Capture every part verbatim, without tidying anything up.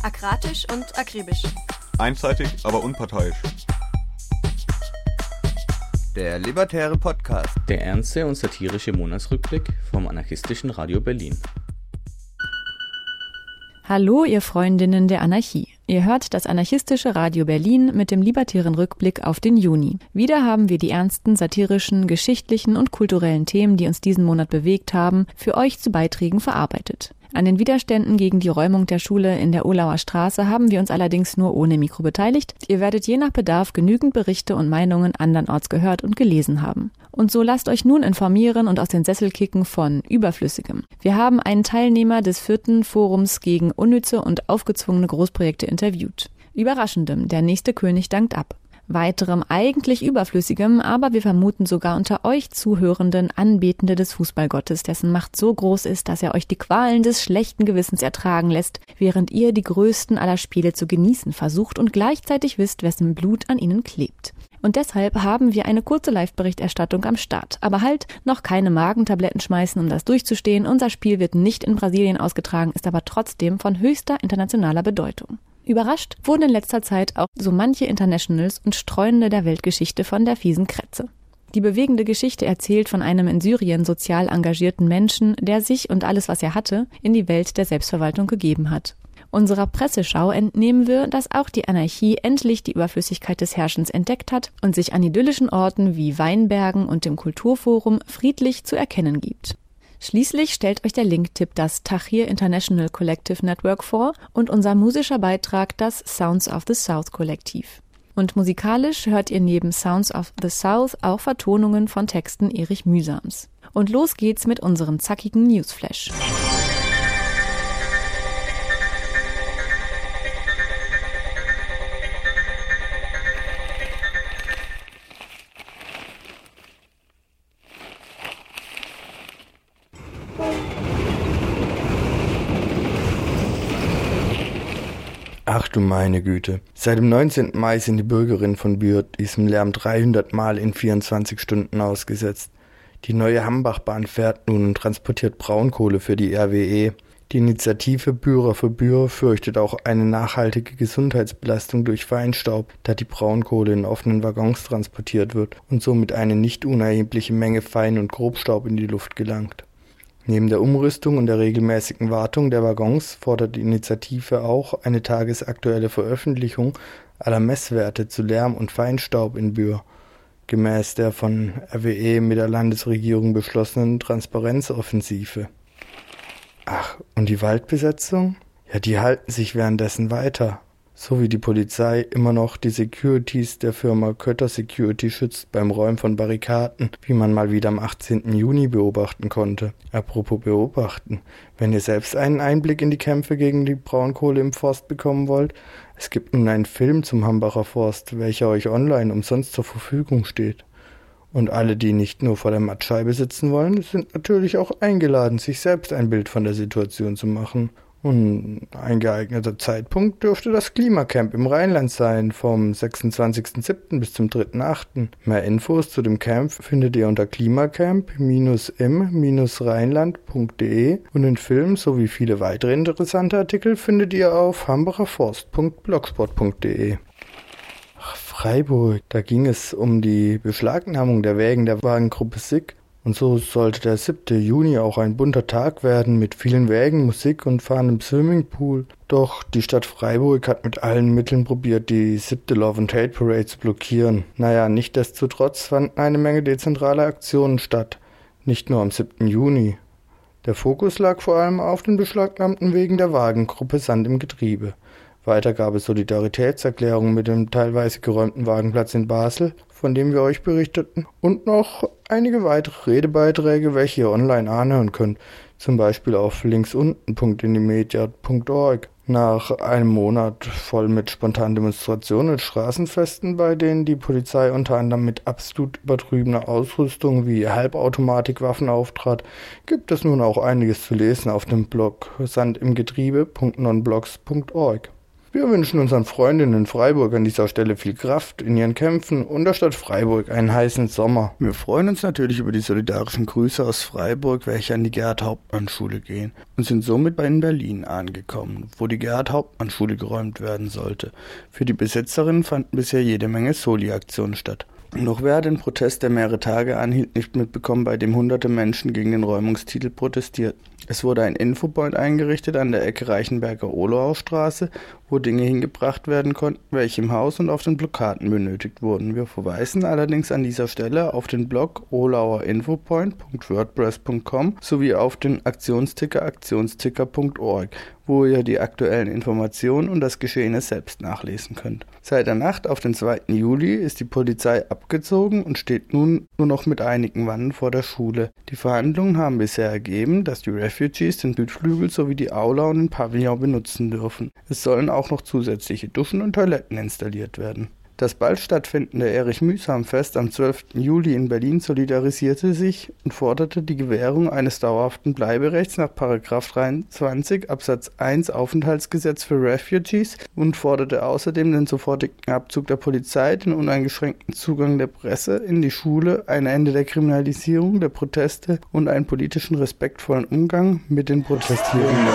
Akratisch und akribisch. Einseitig, aber unparteiisch. Der Libertäre Podcast. Der ernste und satirische Monatsrückblick vom anarchistischen Radio Berlin. Hallo, ihr Freundinnen der Anarchie. Ihr hört das anarchistische Radio Berlin mit dem libertären Rückblick auf den Juni. Wieder haben wir die ernsten, satirischen, geschichtlichen und kulturellen Themen, die uns diesen Monat bewegt haben, für euch zu Beiträgen verarbeitet. An den Widerständen gegen die Räumung der Schule in der Ohlauer Straße haben wir uns allerdings nur ohne Mikro beteiligt. Ihr werdet je nach Bedarf genügend Berichte und Meinungen andernorts gehört und gelesen haben. Und so lasst euch nun informieren und aus den Sessel kicken von Überflüssigem. Wir haben einen Teilnehmer des vierten Forums gegen unnütze und aufgezwungene Großprojekte interviewt. Überraschendem, der nächste König dankt ab. Weiterem eigentlich Überflüssigem, aber wir vermuten sogar unter euch Zuhörenden Anbetende des Fußballgottes, dessen Macht so groß ist, dass er euch die Qualen des schlechten Gewissens ertragen lässt, während ihr die größten aller Spiele zu genießen versucht und gleichzeitig wisst, wessen Blut an ihnen klebt. Und deshalb haben wir eine kurze Live-Berichterstattung am Start. Aber halt, noch keine Magentabletten schmeißen, um das durchzustehen. Unser Spiel wird nicht in Brasilien ausgetragen, ist aber trotzdem von höchster internationaler Bedeutung. Überrascht wurden in letzter Zeit auch so manche Internationals und Streunende der Weltgeschichte von der fiesen Kretze. Die bewegende Geschichte erzählt von einem in Syrien sozial engagierten Menschen, der sich und alles, was er hatte, in die Welt der Selbstverwaltung gegeben hat. Unserer Presseschau entnehmen wir, dass auch die Anarchie endlich die Überflüssigkeit des Herrschens entdeckt hat und sich an idyllischen Orten wie Weinbergen und dem Kulturforum friedlich zu erkennen gibt. Schließlich stellt euch der Link-Tipp das Tahrir International Collective Network vor und unser musischer Beitrag das Sounds of the South Kollektiv. Und musikalisch hört ihr neben Sounds of the South auch Vertonungen von Texten Erich Mühsams. Und los geht's mit unserem zackigen Newsflash. Ach du meine Güte. Seit dem neunzehnten Mai sind die Bürgerinnen von Bühr diesem Lärm dreihundert Mal in vierundzwanzig Stunden ausgesetzt. Die neue Hambachbahn fährt nun und transportiert Braunkohle für die R W E. Die Initiative Bührer für Bühr fürchtet auch eine nachhaltige Gesundheitsbelastung durch Feinstaub, da die Braunkohle in offenen Waggons transportiert wird und somit eine nicht unerhebliche Menge Fein- und Grobstaub in die Luft gelangt. Neben der Umrüstung und der regelmäßigen Wartung der Waggons fordert die Initiative auch eine tagesaktuelle Veröffentlichung aller Messwerte zu Lärm und Feinstaub in Bühr, gemäß der von R W E mit der Landesregierung beschlossenen Transparenzoffensive. Ach, und die Waldbesetzung? Ja, die halten sich währenddessen weiter. So wie die Polizei immer noch die Securities der Firma Kötter Security schützt beim Räumen von Barrikaden, wie man mal wieder am achtzehnten Juni beobachten konnte. Apropos beobachten, wenn ihr selbst einen Einblick in die Kämpfe gegen die Braunkohle im Forst bekommen wollt, es gibt nun einen Film zum Hambacher Forst, welcher euch online umsonst zur Verfügung steht. Und alle, die nicht nur vor der Mattscheibe sitzen wollen, sind natürlich auch eingeladen, sich selbst ein Bild von der Situation zu machen. Und ein geeigneter Zeitpunkt dürfte das Klimacamp im Rheinland sein, vom sechsundzwanzigsten siebten bis zum dritten achten Mehr Infos zu dem Camp findet ihr unter klimacamp Bindestrich im rheinland punkt de und den Film sowie viele weitere interessante Artikel findet ihr auf hambacherforst punkt blogspot punkt de. Ach, Freiburg, da ging es um die Beschlagnahmung der Wägen der Wagengruppe S I G. Und so sollte der siebte Juni auch ein bunter Tag werden mit vielen Wägen, Musik und fahrendem Swimmingpool. Doch die Stadt Freiburg hat mit allen Mitteln probiert, die siebte Love and Hate Parade zu blockieren. Naja, nichtsdestotrotz fanden eine Menge dezentrale Aktionen statt, nicht nur am siebten Juni. Der Fokus lag vor allem auf den beschlagnahmten Wegen der Wagengruppe Sand im Getriebe. Weiter gab es Solidaritätserklärungen mit dem teilweise geräumten Wagenplatz in Basel, von dem wir euch berichteten, und noch einige weitere Redebeiträge, welche ihr online anhören könnt, zum Beispiel auf linksunten punkt indimedia punkt org. Nach einem Monat voll mit spontanen Demonstrationen und Straßenfesten, bei denen die Polizei unter anderem mit absolut übertriebener Ausrüstung wie Halbautomatikwaffen auftrat, gibt es nun auch einiges zu lesen auf dem Blog sandimgetriebe punkt nonblogs punkt org. Wir wünschen unseren Freundinnen in Freiburg an dieser Stelle viel Kraft in ihren Kämpfen und der Stadt Freiburg einen heißen Sommer. Wir freuen uns natürlich über die solidarischen Grüße aus Freiburg, welche an die Gerhard-Hauptmann-Schule gehen und sind somit bei in Berlin angekommen, wo die Gerhard-Hauptmann-Schule geräumt werden sollte. Für die Besetzerinnen fanden bisher jede Menge Soli-Aktionen statt. Doch wer den Protest, der mehrere Tage anhielt, nicht mitbekommen, bei dem hunderte Menschen gegen den Räumungstitel protestierten. Es wurde ein Infopoint eingerichtet an der Ecke Reichenberger-Ohlauer Straße, wo Dinge hingebracht werden konnten, welche im Haus und auf den Plakaten benötigt wurden. Wir verweisen allerdings an dieser Stelle auf den Blog ohlauerinfopoint punkt wordpress punkt com sowie auf den Aktionsticker aktionsticker punkt org, wo ihr die aktuellen Informationen und das Geschehene selbst nachlesen könnt. Seit der Nacht auf den zweiten Juli ist die Polizei abgezogen und steht nun nur noch mit einigen Wannen vor der Schule. Die Verhandlungen haben bisher ergeben, dass die Refugees den Südflügel sowie die Aula und den Pavillon benutzen dürfen. Es sollen auch noch zusätzliche Duschen und Toiletten installiert werden. Das bald stattfindende Erich-Mühsam-Fest am zwölften Juli in Berlin solidarisierte sich und forderte die Gewährung eines dauerhaften Bleiberechts nach Paragraph dreiundzwanzig Absatz eins Aufenthaltsgesetz für Refugees und forderte außerdem den sofortigen Abzug der Polizei, den uneingeschränkten Zugang der Presse in die Schule, ein Ende der Kriminalisierung der Proteste und einen politischen respektvollen Umgang mit den Protestierenden.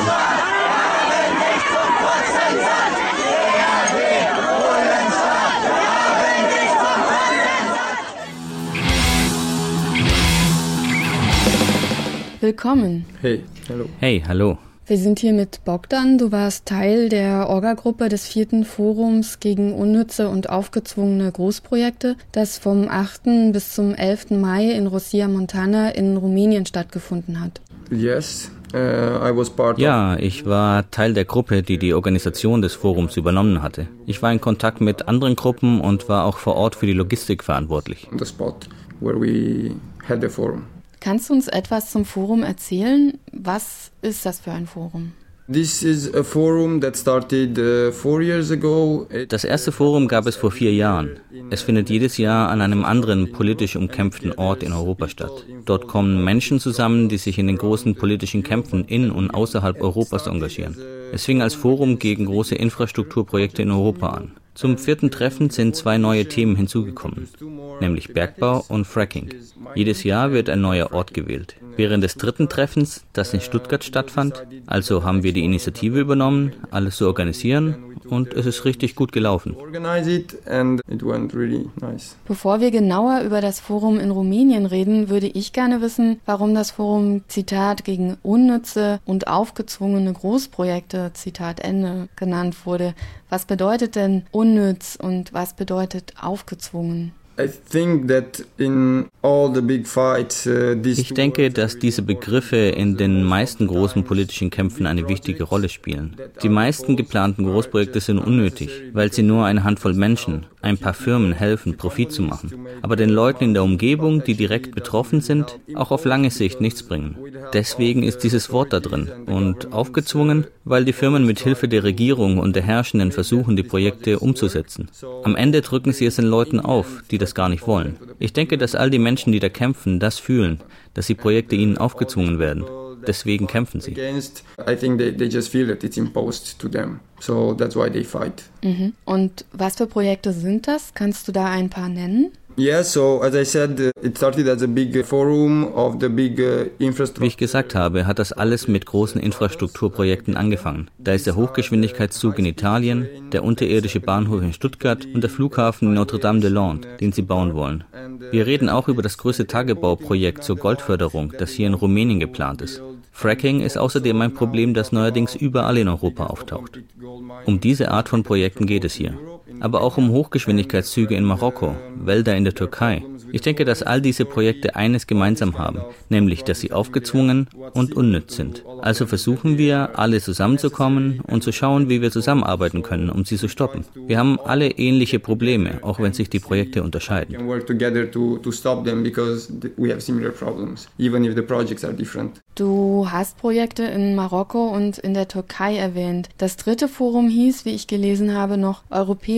Willkommen. Hey, hallo. Hey, hallo. Wir sind hier mit Bogdan. Du warst Teil der Orga-Gruppe des vierten Forums gegen unnütze und aufgezwungene Großprojekte, das vom achten bis zum elften Mai in Rosia Montana in Rumänien stattgefunden hat. Yes, uh, I was part Ja, ich war Teil der Gruppe, die die Organisation des Forums übernommen hatte. Ich war in Kontakt mit anderen Gruppen und war auch vor Ort für die Logistik verantwortlich. on the spot where we had the forum. Kannst du uns etwas zum Forum erzählen? Was ist das für ein Forum? This is a forum that started uh, four years ago. It Das erste Forum gab es vor vier Jahren. Es findet jedes Jahr an einem anderen politisch umkämpften Ort in Europa statt. Dort kommen Menschen zusammen, die sich in den großen politischen Kämpfen in und außerhalb Europas engagieren. Es fing als Forum gegen große Infrastrukturprojekte in Europa an. Zum vierten Treffen sind zwei neue Themen hinzugekommen, nämlich Bergbau und Fracking. Jedes Jahr wird ein neuer Ort gewählt. Während des dritten Treffens, das in Stuttgart stattfand, also haben wir die Initiative übernommen, alles zu organisieren, und es ist richtig gut gelaufen. organized it and it went really nice. Bevor wir genauer über das Forum in Rumänien reden, würde ich gerne wissen, warum das Forum, Zitat, gegen unnütze und aufgezwungene Großprojekte, Zitat Ende, genannt wurde. Was bedeutet denn unnütz und was bedeutet aufgezwungen? I think that in all the big fights, uh, these Ich denke, dass diese Begriffe in den meisten großen politischen Kämpfen eine wichtige Rolle spielen. Die meisten geplanten Großprojekte sind unnötig, weil sie nur eine Handvoll Menschen, ein paar Firmen helfen, Profit zu machen, aber den Leuten in der Umgebung, die direkt betroffen sind, auch auf lange Sicht nichts bringen. Deswegen ist dieses Wort da drin und aufgezwungen, weil die Firmen mit Hilfe der Regierung und der Herrschenden versuchen, die Projekte umzusetzen. Am Ende drücken sie es den Leuten auf, die das gar nicht wollen. Ich denke, dass all die Menschen, die da kämpfen, das fühlen, dass die Projekte ihnen aufgezwungen werden. Deswegen kämpfen sie. against, I think they, they just feel that it's imposed to them. So that's why they fight. Mhm. Und was für Projekte sind das? Kannst du da ein paar nennen? Yeah, so as I said, uh, it started as a big forum of the big uh, infrastructure. Wie ich gesagt habe, hat das alles mit großen Infrastrukturprojekten angefangen. Da ist der Hochgeschwindigkeitszug in Italien, der unterirdische Bahnhof in Stuttgart und der Flughafen in Notre-Dame-des-Landes, den sie bauen wollen. Wir reden auch über das größte Tagebauprojekt zur Goldförderung, das hier in Rumänien geplant ist. Fracking ist außerdem ein Problem, das neuerdings überall in Europa auftaucht. Um diese Art von Projekten geht es hier. Aber auch um Hochgeschwindigkeitszüge in Marokko, Wälder in der Türkei. Ich denke, dass all diese Projekte eines gemeinsam haben, nämlich, dass sie aufgezwungen und unnütz sind. Also versuchen wir, alle zusammenzukommen und zu schauen, wie wir zusammenarbeiten können, um sie zu stoppen. Wir haben alle ähnliche Probleme, auch wenn sich die Projekte unterscheiden. We can work together to, to stop them because th- we have similar problems, even if the projects are different. Du hast Projekte in Marokko und in der Türkei erwähnt. Das dritte Forum hieß, wie ich gelesen habe, noch Europäische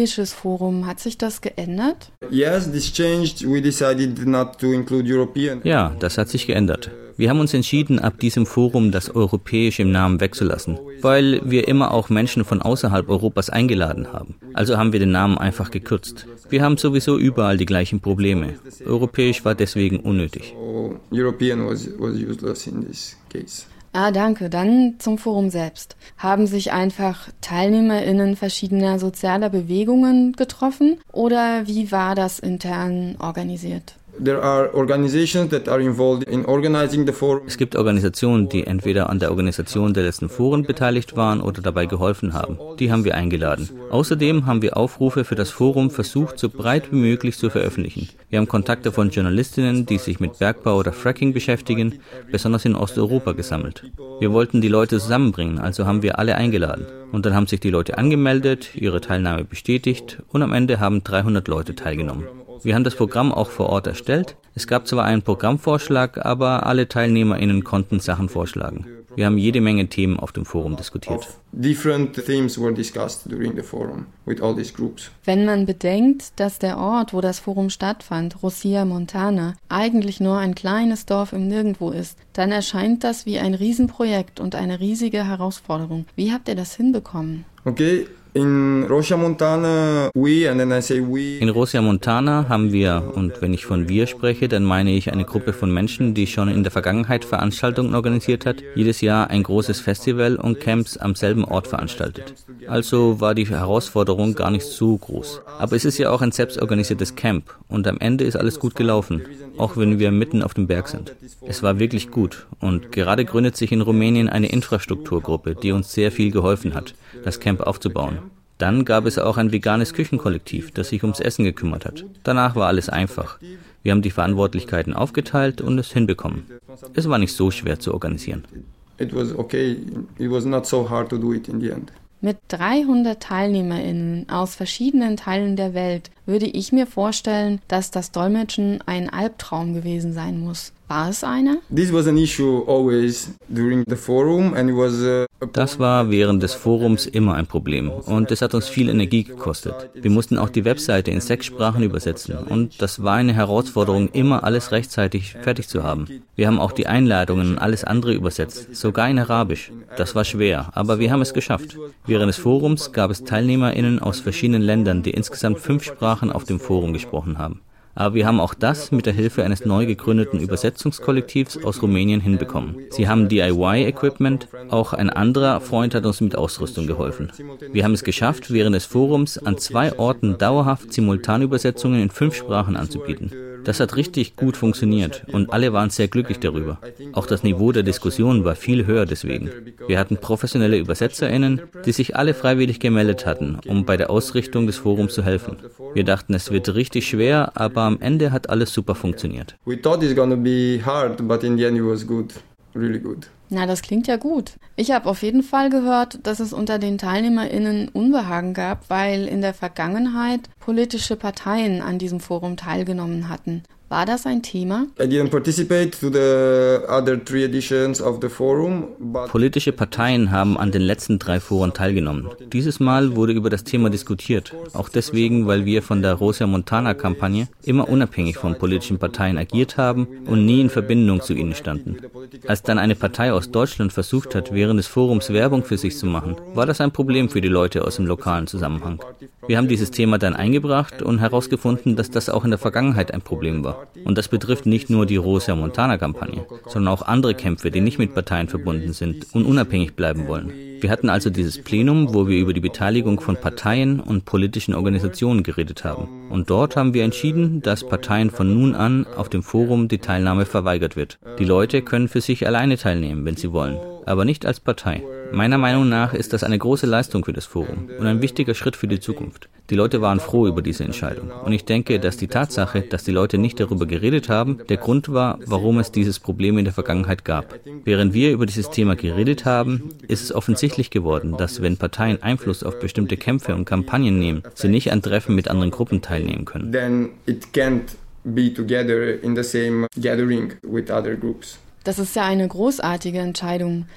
europäisches Forum. Hat sich das geändert? Yes, this changed. We decided not to include European. Ja, das hat sich geändert. Wir haben uns entschieden, ab diesem Forum das Europäische im Namen wegzulassen, weil wir immer auch Menschen von außerhalb Europas eingeladen haben. Also haben wir den Namen einfach gekürzt. Wir haben sowieso überall die gleichen Probleme. Europäisch war deswegen unnötig. So, European was, was useless in this case. Ah, danke. Dann zum Forum selbst. Haben sich einfach TeilnehmerInnen verschiedener sozialer Bewegungen getroffen oder wie war das intern organisiert? There are organizations that are involved in organizing the forum. Es gibt Organisationen, die entweder an der Organisation der letzten Foren beteiligt waren oder dabei geholfen haben. Die haben wir eingeladen. Außerdem haben wir Aufrufe für das Forum versucht, so breit wie möglich zu veröffentlichen. Wir haben Kontakte von Journalistinnen, die sich mit Bergbau oder Fracking beschäftigen, besonders in Osteuropa gesammelt. Wir wollten die Leute zusammenbringen, also haben wir alle eingeladen. Und dann haben sich die Leute angemeldet, ihre Teilnahme bestätigt und am Ende haben dreihundert Leute teilgenommen. Wir haben das Programm auch vor Ort erstellt. Es gab zwar einen Programmvorschlag, aber alle TeilnehmerInnen konnten Sachen vorschlagen. Wir haben jede Menge Themen auf dem Forum diskutiert. Different themes were discussed during the forum with all these groups. Wenn man bedenkt, dass der Ort, wo das Forum stattfand, Rosia Montana, eigentlich nur ein kleines Dorf im Nirgendwo ist, dann erscheint das wie ein Riesenprojekt und eine riesige Herausforderung. Wie habt ihr das hinbekommen? Okay. In Rosia Montana, we, and then I say we. In Rosia Montana haben wir, und wenn ich von wir spreche, dann meine ich eine Gruppe von Menschen, die schon in der Vergangenheit Veranstaltungen organisiert hat, jedes Jahr ein großes Festival und Camps am selben Ort veranstaltet. Also war die Herausforderung gar nicht so groß. Aber es ist ja auch ein selbstorganisiertes Camp und am Ende ist alles gut gelaufen, auch wenn wir mitten auf dem Berg sind. Es war wirklich gut und gerade gründet sich in Rumänien eine Infrastrukturgruppe, die uns sehr viel geholfen hat, das Camp aufzubauen. Dann gab es auch ein veganes Küchenkollektiv, das sich ums Essen gekümmert hat. Danach war alles einfach. Wir haben die Verantwortlichkeiten aufgeteilt und es hinbekommen. Es war nicht so schwer zu organisieren. It was okay. It was not so hard to do it in the end. Mit dreihundert TeilnehmerInnen aus verschiedenen Teilen der Welt würde ich mir vorstellen, dass das Dolmetschen ein Albtraum gewesen sein muss. War es einer? This was an issue always during the forum and it was a Das war während des Forums immer ein Problem und es hat uns viel Energie gekostet. Wir mussten auch die Webseite in sechs Sprachen übersetzen und das war eine Herausforderung, immer alles rechtzeitig fertig zu haben. Wir haben auch die Einladungen und alles andere übersetzt, sogar in Arabisch. Das war schwer, aber wir haben es geschafft. Während des Forums gab es TeilnehmerInnen aus verschiedenen Ländern, die insgesamt fünf Sprachen auf dem Forum gesprochen haben. Aber wir haben auch das mit der Hilfe eines neu gegründeten Übersetzungskollektivs aus Rumänien hinbekommen. Sie haben D I Y-Equipment, auch ein anderer Freund hat uns mit Ausrüstung geholfen. Wir haben es geschafft, während des Forums an zwei Orten dauerhaft Simultanübersetzungen in fünf Sprachen anzubieten. Das hat richtig gut funktioniert und alle waren sehr glücklich darüber. Auch das Niveau der Diskussion war viel höher deswegen. Wir hatten professionelle ÜbersetzerInnen, die sich alle freiwillig gemeldet hatten, um bei der Ausrichtung des Forums zu helfen. Wir dachten, es wird richtig schwer, aber am Ende hat alles super funktioniert. We thought it's gonna be hard, but in the end it was good, really good. Na, das klingt ja gut. Ich habe auf jeden Fall gehört, dass es unter den TeilnehmerInnen Unbehagen gab, weil in der Vergangenheit politische Parteien an diesem Forum teilgenommen hatten. War das ein Thema? I didn't participate to the other three editions of the forum, but Politische Parteien haben an den letzten drei Foren teilgenommen. Dieses Mal wurde über das Thema diskutiert, auch deswegen, weil wir von der Rosia Montana-Kampagne immer unabhängig von politischen Parteien agiert haben und nie in Verbindung zu ihnen standen. Als dann eine Partei aus Deutschland versucht hat, während des Forums Werbung für sich zu machen, war das ein Problem für die Leute aus dem lokalen Zusammenhang. Wir haben dieses Thema dann eingebracht und herausgefunden, dass das auch in der Vergangenheit ein Problem war. Und das betrifft nicht nur die Rosia Montana-Kampagne, sondern auch andere Kämpfe, die nicht mit Parteien verbunden sind und unabhängig bleiben wollen. Wir hatten also dieses Plenum, wo wir über die Beteiligung von Parteien und politischen Organisationen geredet haben. Und dort haben wir entschieden, dass Parteien von nun an auf dem Forum die Teilnahme verweigert wird. Die Leute können für sich alleine teilnehmen, wenn sie wollen, aber nicht als Partei. Meiner Meinung nach ist das eine große Leistung für das Forum und ein wichtiger Schritt für die Zukunft. Die Leute waren froh über diese Entscheidung. Und ich denke, dass die Tatsache, dass die Leute nicht darüber geredet haben, der Grund war, warum es dieses Problem in der Vergangenheit gab. Während wir über dieses Thema geredet haben, ist es offensichtlich geworden, dass wenn Parteien Einfluss auf bestimmte Kämpfe und Kampagnen nehmen, sie nicht an Treffen mit anderen Gruppen teilnehmen können. then it can't be together in the same gathering with other groups. Das ist ja eine großartige Entscheidung.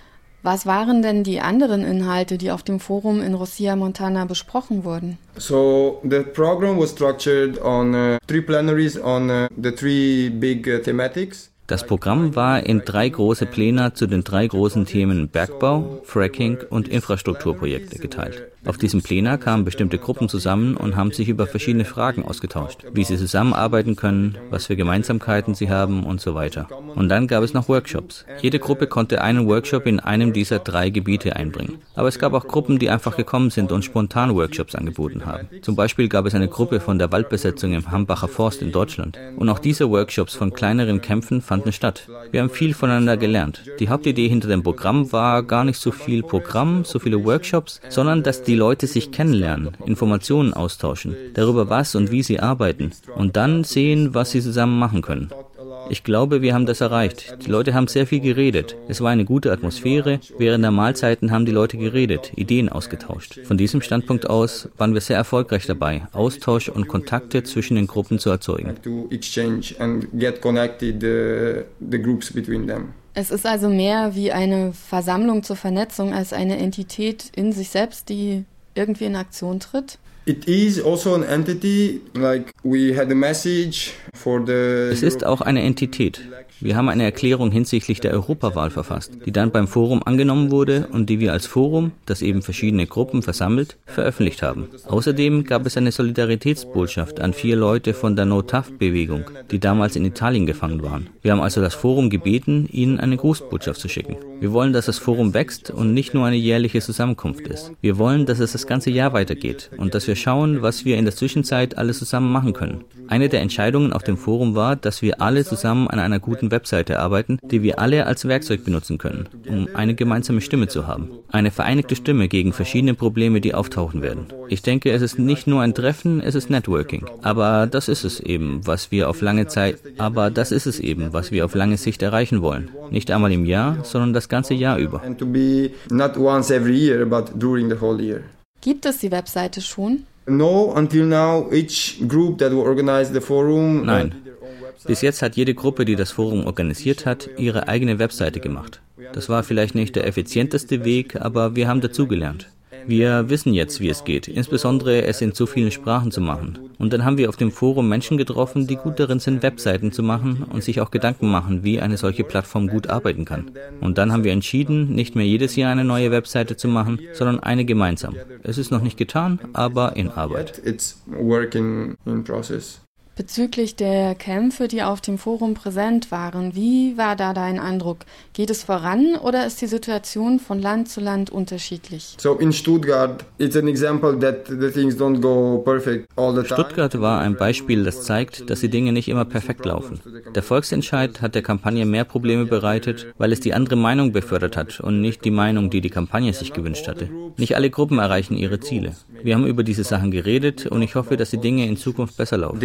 Was waren denn die anderen Inhalte, die auf dem Forum in Rosia Montana besprochen wurden? So the program was structured on uh, three plenaries on uh, the three big uh, thematics. Das Programm war in drei große Pläne zu den drei großen Themen Bergbau, Fracking und Infrastrukturprojekte geteilt. Auf diesem Plenum kamen bestimmte Gruppen zusammen und haben sich über verschiedene Fragen ausgetauscht, wie sie zusammenarbeiten können, was für Gemeinsamkeiten sie haben und so weiter. Und dann gab es noch Workshops. Jede Gruppe konnte einen Workshop in einem dieser drei Gebiete einbringen. Aber es gab auch Gruppen, die einfach gekommen sind und spontan Workshops angeboten haben. Zum Beispiel gab es eine Gruppe von der Waldbesetzung im Hambacher Forst in Deutschland. Und auch diese Workshops von kleineren Kämpfen fanden statt. Wir haben viel voneinander gelernt. Die Hauptidee hinter dem Programm war gar nicht so viel Programm, so viele Workshops, sondern dass die Leute sich kennenlernen, Informationen austauschen, darüber was und wie sie arbeiten und dann sehen, was sie zusammen machen können. Ich glaube, wir haben das erreicht. Die Leute haben sehr viel geredet. Es war eine gute Atmosphäre. Während der Mahlzeiten haben die Leute geredet, Ideen ausgetauscht. Von diesem Standpunkt aus waren wir sehr erfolgreich dabei, Austausch und Kontakte zwischen den Gruppen zu erzeugen. Es ist also mehr wie eine Versammlung zur Vernetzung als eine Entität in sich selbst, die irgendwie in Aktion tritt? It is also an entity, like we had a message for the Es ist auch eine Entität. Wir haben eine Erklärung hinsichtlich der Europawahl verfasst, die dann beim Forum angenommen wurde und die wir als Forum, das eben verschiedene Gruppen versammelt, veröffentlicht haben. Außerdem gab es eine Solidaritätsbotschaft an vier Leute von der No-T A F-Bewegung, die damals in Italien gefangen waren. Wir haben also das Forum gebeten, ihnen eine Grußbotschaft zu schicken. Wir wollen, dass das Forum wächst und nicht nur eine jährliche Zusammenkunft ist. Wir wollen, dass es das ganze Jahr weitergeht und dass wir schauen, was wir in der Zwischenzeit alles zusammen machen können. Eine der Entscheidungen auf dem Forum war, dass wir alle zusammen an einer guten Webseite arbeiten, die wir alle als Werkzeug benutzen können, um eine gemeinsame Stimme zu haben. Eine vereinigte Stimme gegen verschiedene Probleme, die auftauchen werden. Ich denke, es ist nicht nur ein Treffen, es ist Networking. Aber das ist es eben, was wir auf lange Zeit, aber das ist es eben, was wir auf lange Sicht erreichen wollen. Nicht einmal im Jahr, sondern das ganze Jahr über. Gibt es die Webseite schon? No, until now, each group that organized the forum. Nein. Bis jetzt hat jede Gruppe, die das Forum organisiert hat, ihre eigene Webseite gemacht. Das war vielleicht nicht der effizienteste Weg, aber wir haben dazugelernt. Wir wissen jetzt, wie es geht, insbesondere es in so vielen Sprachen zu machen. Und dann haben wir auf dem Forum Menschen getroffen, die gut darin sind, Webseiten zu machen und sich auch Gedanken machen, wie eine solche Plattform gut arbeiten kann. Und dann haben wir entschieden, nicht mehr jedes Jahr eine neue Webseite zu machen, sondern eine gemeinsam. Es ist noch nicht getan, aber in Arbeit. It's working in process. Bezüglich der Kämpfe, die auf dem Forum präsent waren, wie war da dein Eindruck? Geht es voran oder ist die Situation von Land zu Land unterschiedlich? So in Stuttgart, it's an example that the things don't go perfect all the time. Stuttgart war ein Beispiel, das zeigt, dass die Dinge nicht immer perfekt laufen. Der Volksentscheid hat der Kampagne mehr Probleme bereitet, weil es die andere Meinung befördert hat und nicht die Meinung, die die Kampagne sich gewünscht hatte. Nicht alle Gruppen erreichen ihre Ziele. Wir haben über diese Sachen geredet und ich hoffe, dass die Dinge in Zukunft besser laufen.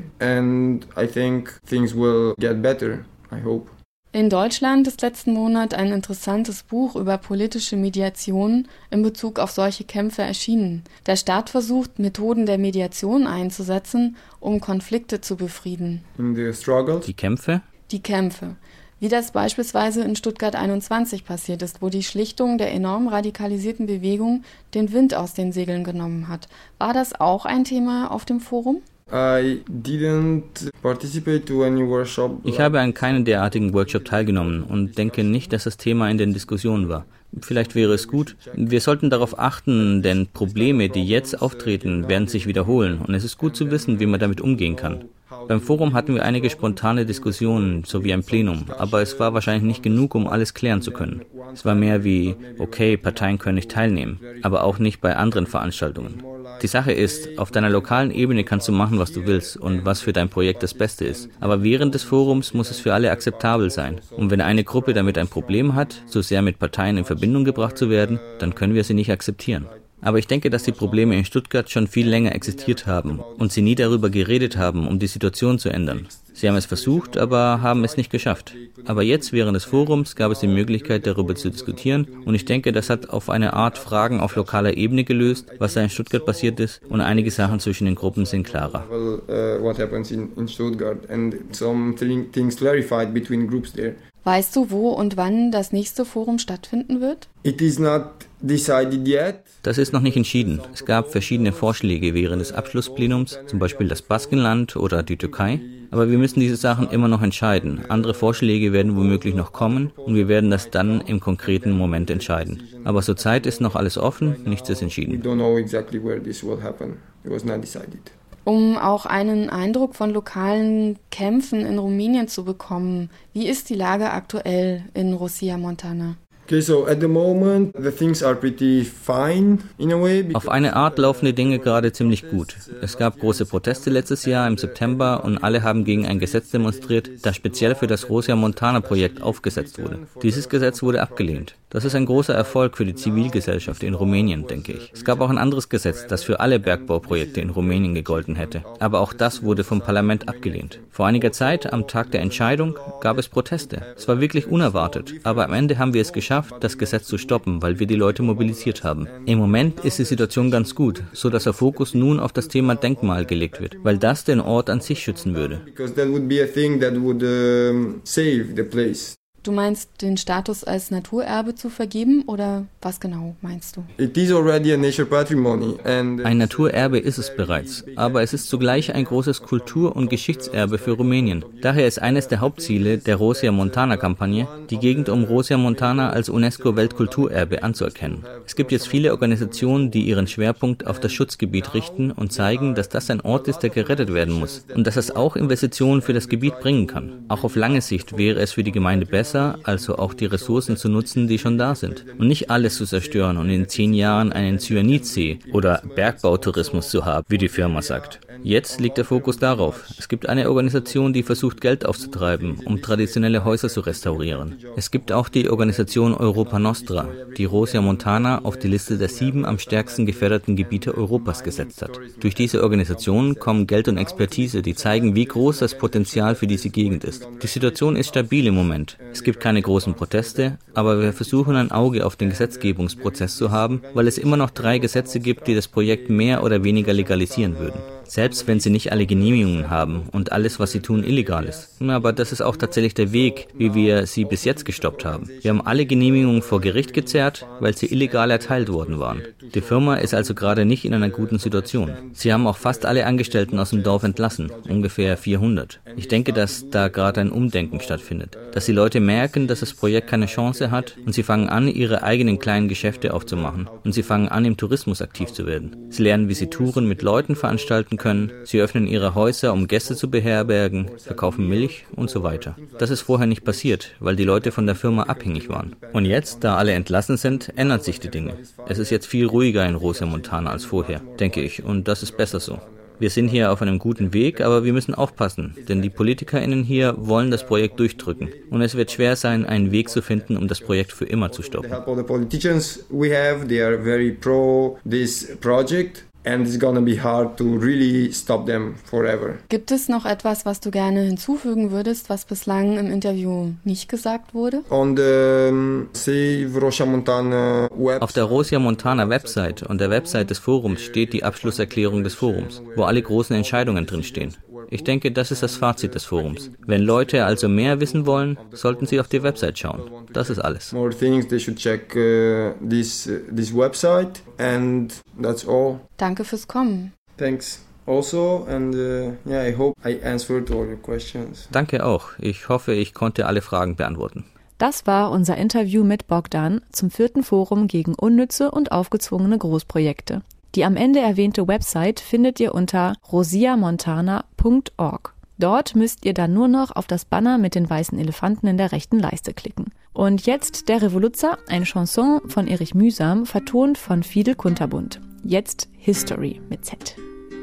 And I think things will get better, I hope. In Deutschland ist letzten Monat ein interessantes Buch über politische Mediation in Bezug auf solche Kämpfe erschienen. Der Staat versucht, Methoden der Mediation einzusetzen, um Konflikte zu befrieden. In the struggles. Die Kämpfe? Die Kämpfe. Wie das beispielsweise in Stuttgart einundzwanzig passiert ist, wo die Schlichtung der enorm radikalisierten Bewegung den Wind aus den Segeln genommen hat. War das auch ein Thema auf dem Forum? I didn't participate to any workshop. Ich habe an keinem derartigen Workshop teilgenommen und denke nicht, dass das Thema in den Diskussionen war. Vielleicht wäre es gut. Wir sollten darauf achten, denn Probleme, die jetzt auftreten, werden sich wiederholen und es ist gut zu wissen, wie man damit umgehen kann. Beim Forum hatten wir einige spontane Diskussionen sowie ein Plenum, aber es war wahrscheinlich nicht genug, um alles klären zu können. Es war mehr wie, okay, Parteien können nicht teilnehmen, aber auch nicht bei anderen Veranstaltungen. Die Sache ist, auf deiner lokalen Ebene kannst du machen, was du willst und was für dein Projekt das Beste ist. Aber während des Forums muss es für alle akzeptabel sein. Und wenn eine Gruppe damit ein Problem hat, so sehr mit Parteien in Verbindung gebracht zu werden, dann können wir sie nicht akzeptieren. Aber ich denke, dass die Probleme in Stuttgart schon viel länger existiert haben und sie nie darüber geredet haben, um die Situation zu ändern. Sie haben es versucht, aber haben es nicht geschafft. Aber jetzt, während des Forums, gab es die Möglichkeit, darüber zu diskutieren und ich denke, das hat auf eine Art Fragen auf lokaler Ebene gelöst, was da in Stuttgart passiert ist und einige Sachen zwischen den Gruppen sind klarer. What happens in Stuttgart and some things clarified between groups there. Weißt du, wo und wann das nächste Forum stattfinden wird? It is not decided yet. Das ist noch nicht entschieden. Es gab verschiedene Vorschläge während des Abschlussplenums, zum Beispiel das Baskenland oder die Türkei. Aber wir müssen diese Sachen immer noch entscheiden. Andere Vorschläge werden womöglich noch kommen und wir werden das dann im konkreten Moment entscheiden. Aber zurzeit ist noch alles offen, nichts ist entschieden. We don't know exactly where this will happen. It was not decided. Um auch einen Eindruck von lokalen Kämpfen in Rumänien zu bekommen, wie ist die Lage aktuell in Rosia Montana? Okay, so at the moment the things are pretty fine in a way. Auf eine Art laufen die Dinge gerade ziemlich gut. Es gab große Proteste letztes Jahr im September und alle haben gegen ein Gesetz demonstriert, das speziell für das Rosia Montana Projekt aufgesetzt wurde. Dieses Gesetz wurde abgelehnt. Das ist ein großer Erfolg für die Zivilgesellschaft in Rumänien, denke ich. Es gab auch ein anderes Gesetz, das für alle Bergbauprojekte in Rumänien gegolten hätte. Aber auch das wurde vom Parlament abgelehnt. Vor einiger Zeit, am Tag der Entscheidung, gab es Proteste. Es war wirklich unerwartet, aber am Ende haben wir es geschafft, das Gesetz zu stoppen, weil wir die Leute mobilisiert haben. Im Moment ist die Situation ganz gut, so dass der Fokus nun auf das Thema Denkmal gelegt wird, weil das den Ort an sich schützen würde. Because that would be a thing that would um, save the place. Du meinst, den Status als Naturerbe zu vergeben oder was genau meinst du? It is already a nature patrimony and Ein Naturerbe ist es bereits, aber es ist zugleich ein großes Kultur- und Geschichtserbe für Rumänien. Daher ist eines der Hauptziele der Rosia Montana-Kampagne, die Gegend um Rosia Montana als UNESCO-Weltkulturerbe anzuerkennen. Es gibt jetzt viele Organisationen, die ihren Schwerpunkt auf das Schutzgebiet richten und zeigen, dass das ein Ort ist, der gerettet werden muss und dass es auch Investitionen für das Gebiet bringen kann. Auch auf lange Sicht wäre es für die Gemeinde besser, also auch die Ressourcen zu nutzen, die schon da sind. Und nicht alles zu zerstören und in zehn Jahren einen Cyanidsee oder Bergbautourismus zu haben, wie die Firma sagt. Jetzt liegt der Fokus darauf. Es gibt eine Organisation, die versucht, Geld aufzutreiben, um traditionelle Häuser zu restaurieren. Es gibt auch die Organisation Europa Nostra, die Rosia Montana auf die Liste der sieben am stärksten geförderten Gebiete Europas gesetzt hat. Durch diese Organisation kommen Geld und Expertise, die zeigen, wie groß das Potenzial für diese Gegend ist. Die Situation ist stabil im Moment. Es gibt keine großen Proteste, aber wir versuchen ein Auge auf den Gesetzgebungsprozess zu haben, weil es immer noch drei Gesetze gibt, die das Projekt mehr oder weniger legalisieren würden. Selbst wenn sie nicht alle Genehmigungen haben und alles, was sie tun, illegal ist. Aber das ist auch tatsächlich der Weg, wie wir sie bis jetzt gestoppt haben. Wir haben alle Genehmigungen vor Gericht gezerrt, weil sie illegal erteilt worden waren. Die Firma ist also gerade nicht in einer guten Situation. Sie haben auch fast alle Angestellten aus dem Dorf entlassen, ungefähr vierhundert. Ich denke, dass da gerade ein Umdenken stattfindet. Dass die Leute merken, dass das Projekt keine Chance hat und sie fangen an, ihre eigenen kleinen Geschäfte aufzumachen. Und sie fangen an, im Tourismus aktiv zu werden. Sie lernen, wie sie Touren mit Leuten veranstalten können. Sie öffnen ihre Häuser, um Gäste zu beherbergen, verkaufen Milch und so weiter. Das ist vorher nicht passiert, weil die Leute von der Firma abhängig waren. Und jetzt, da alle entlassen sind, ändern sich die Dinge. Es ist jetzt viel ruhiger in Rosia Montana als vorher, denke ich, und das ist besser so. Wir sind hier auf einem guten Weg, aber wir müssen aufpassen, denn die PolitikerInnen hier wollen das Projekt durchdrücken. Und es wird schwer sein, einen Weg zu finden, um das Projekt für immer zu stoppen. all the politicians we have, they are very pro this project. And it's gonna be hard to really stop them forever. Gibt es noch etwas, was du gerne hinzufügen würdest, was bislang im Interview nicht gesagt wurde? On the um, Save Rosia Montana website. Auf der Rosia Montana Website und der Website des Forums steht die Abschlusserklärung des Forums, wo alle großen Entscheidungen drinstehen. Ich denke, das ist das Fazit des Forums. Wenn Leute also mehr wissen wollen, sollten sie auf die Website schauen. Das ist alles. More things, they should check uh, this uh, this website, and that's all. Danke fürs Kommen. Thanks also, and uh, yeah, I hope I answered all your questions. Danke auch. Ich hoffe, ich konnte alle Fragen beantworten. Das war unser Interview mit Bogdan zum vierten Forum gegen unnütze und aufgezwungene Großprojekte. Die am Ende erwähnte Website findet ihr unter rosiamontana punkt org. Dort müsst ihr dann nur noch auf das Banner mit den weißen Elefanten in der rechten Leiste klicken. Und jetzt der Revoluzer, eine Chanson von Erich Mühsam, vertont von Fidel Kunterbund. Jetzt History mit Z.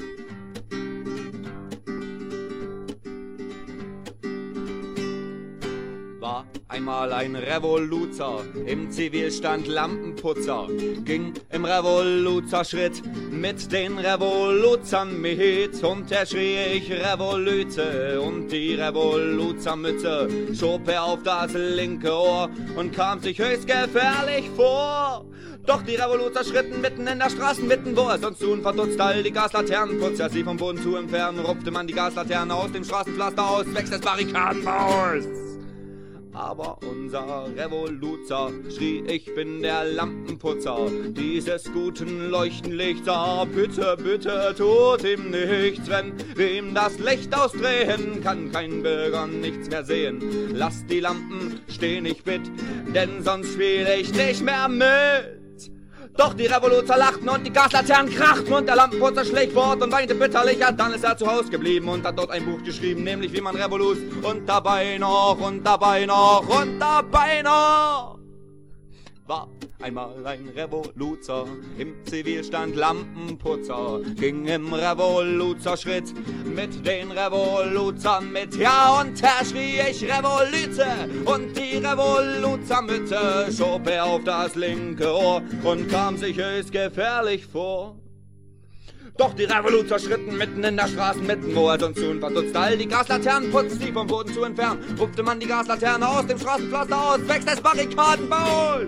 War einmal ein Revoluzer, im Zivilstand Lampenputzer, ging im Revoluzerschritt mit den Revoluzern mit, und er schrie ich Revolüte, und die Revoluzermütze schob er auf das linke Ohr und kam sich höchst gefährlich vor. Doch die Revoluzer schritten mitten in der Straßenmitte, wo es sonst tun verdutzt all die Gaslaternen putzt. Er sie vom Boden zu entfernen, rupfte man die Gaslaterne aus dem Straßenpflaster aus, wächst des Barrikadenbaus. Aber unser Revoluzer schrie, ich bin der Lampenputzer dieses guten Leuchtenlichts. Ah, bitte, bitte, tut ihm nichts, wenn wir ihm das Licht ausdrehen, kann kein Bürger nichts mehr sehen. Lasst die Lampen stehen, ich bitt, denn sonst spiel ich nicht mehr mit. Doch die Revoluzer lachten und die Gaslaternen krachten und der Lampenputzer schlägt fort und weinte bitterlicher. Dann ist er zu Hause geblieben und hat dort ein Buch geschrieben, nämlich wie man Revoluz und dabei noch und dabei noch und dabei noch. War einmal ein Revoluzer, im Zivilstand Lampenputzer, ging im Revoluzerschritt mit den Revoluzern mit. Ja, und er schrie, ich Revolüze, und die Revoluzermütze schob er auf das linke Ohr und kam sich höchst gefährlich vor. Doch die Revoluzer schritten mitten in der Straßenmitte, wo er sonst zu und verdutzt all die Gaslaternen putzt, die vom Boden zu entfernen. Rupfte man die Gaslaterne aus dem Straßenpflaster aus, wächst des Barrikadenbaus.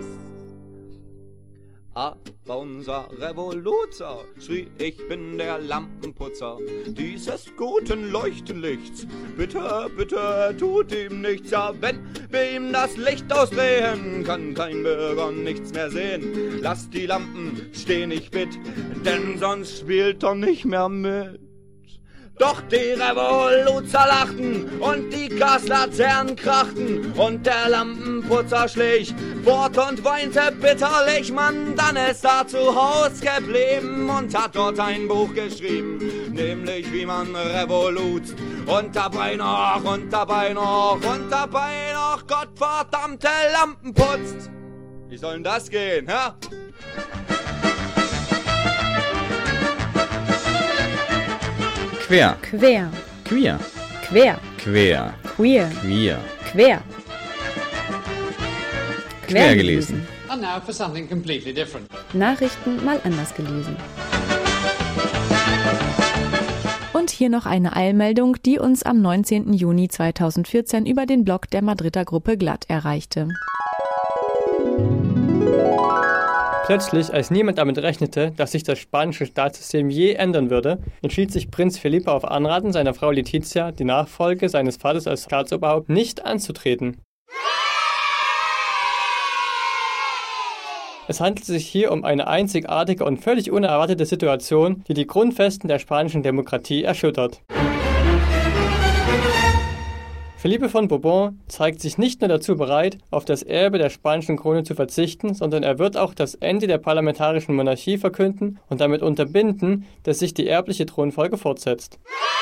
Aber unser Revoluzer schrie, ich bin der Lampenputzer dieses guten Leuchtenlichts. Bitte, bitte, tut ihm nichts, ja, wenn wir ihm das Licht ausdrehen, kann kein Bürger nichts mehr sehen. Lasst die Lampen stehen, ich bitt, denn sonst spielt er nicht mehr mit. Doch die Revoluzer lachten und die Gaslaternen krachten und der Lampenputzer schlich fort und weinte bitterlich. Mann, dann ist er zu Haus geblieben und hat dort ein Buch geschrieben, nämlich wie man Revoluz und dabei noch und dabei noch und dabei noch gottverdammte Lampen putzt. Wie soll denn das gehen, hä? Quer. Quer. Queer. Quer. Quer. Queer. Queer. Quer. Quer gelesen. And now for something completely different. Nachrichten mal anders gelesen. Und hier noch eine Eilmeldung, die uns am neunzehnten Juni zweitausendvierzehn über den Blog der Madrider Gruppe Glatt erreichte. Plötzlich, als niemand damit rechnete, dass sich das spanische Staatssystem je ändern würde, entschied sich Prinz Felipe auf Anraten seiner Frau Letizia, die Nachfolge seines Vaters als Staatsoberhaupt nicht anzutreten. Es handelt sich hier um eine einzigartige und völlig unerwartete Situation, die die Grundfesten der spanischen Demokratie erschüttert. Felipe von Bourbon zeigt sich nicht nur dazu bereit, auf das Erbe der spanischen Krone zu verzichten, sondern er wird auch das Ende der parlamentarischen Monarchie verkünden und damit unterbinden, dass sich die erbliche Thronfolge fortsetzt.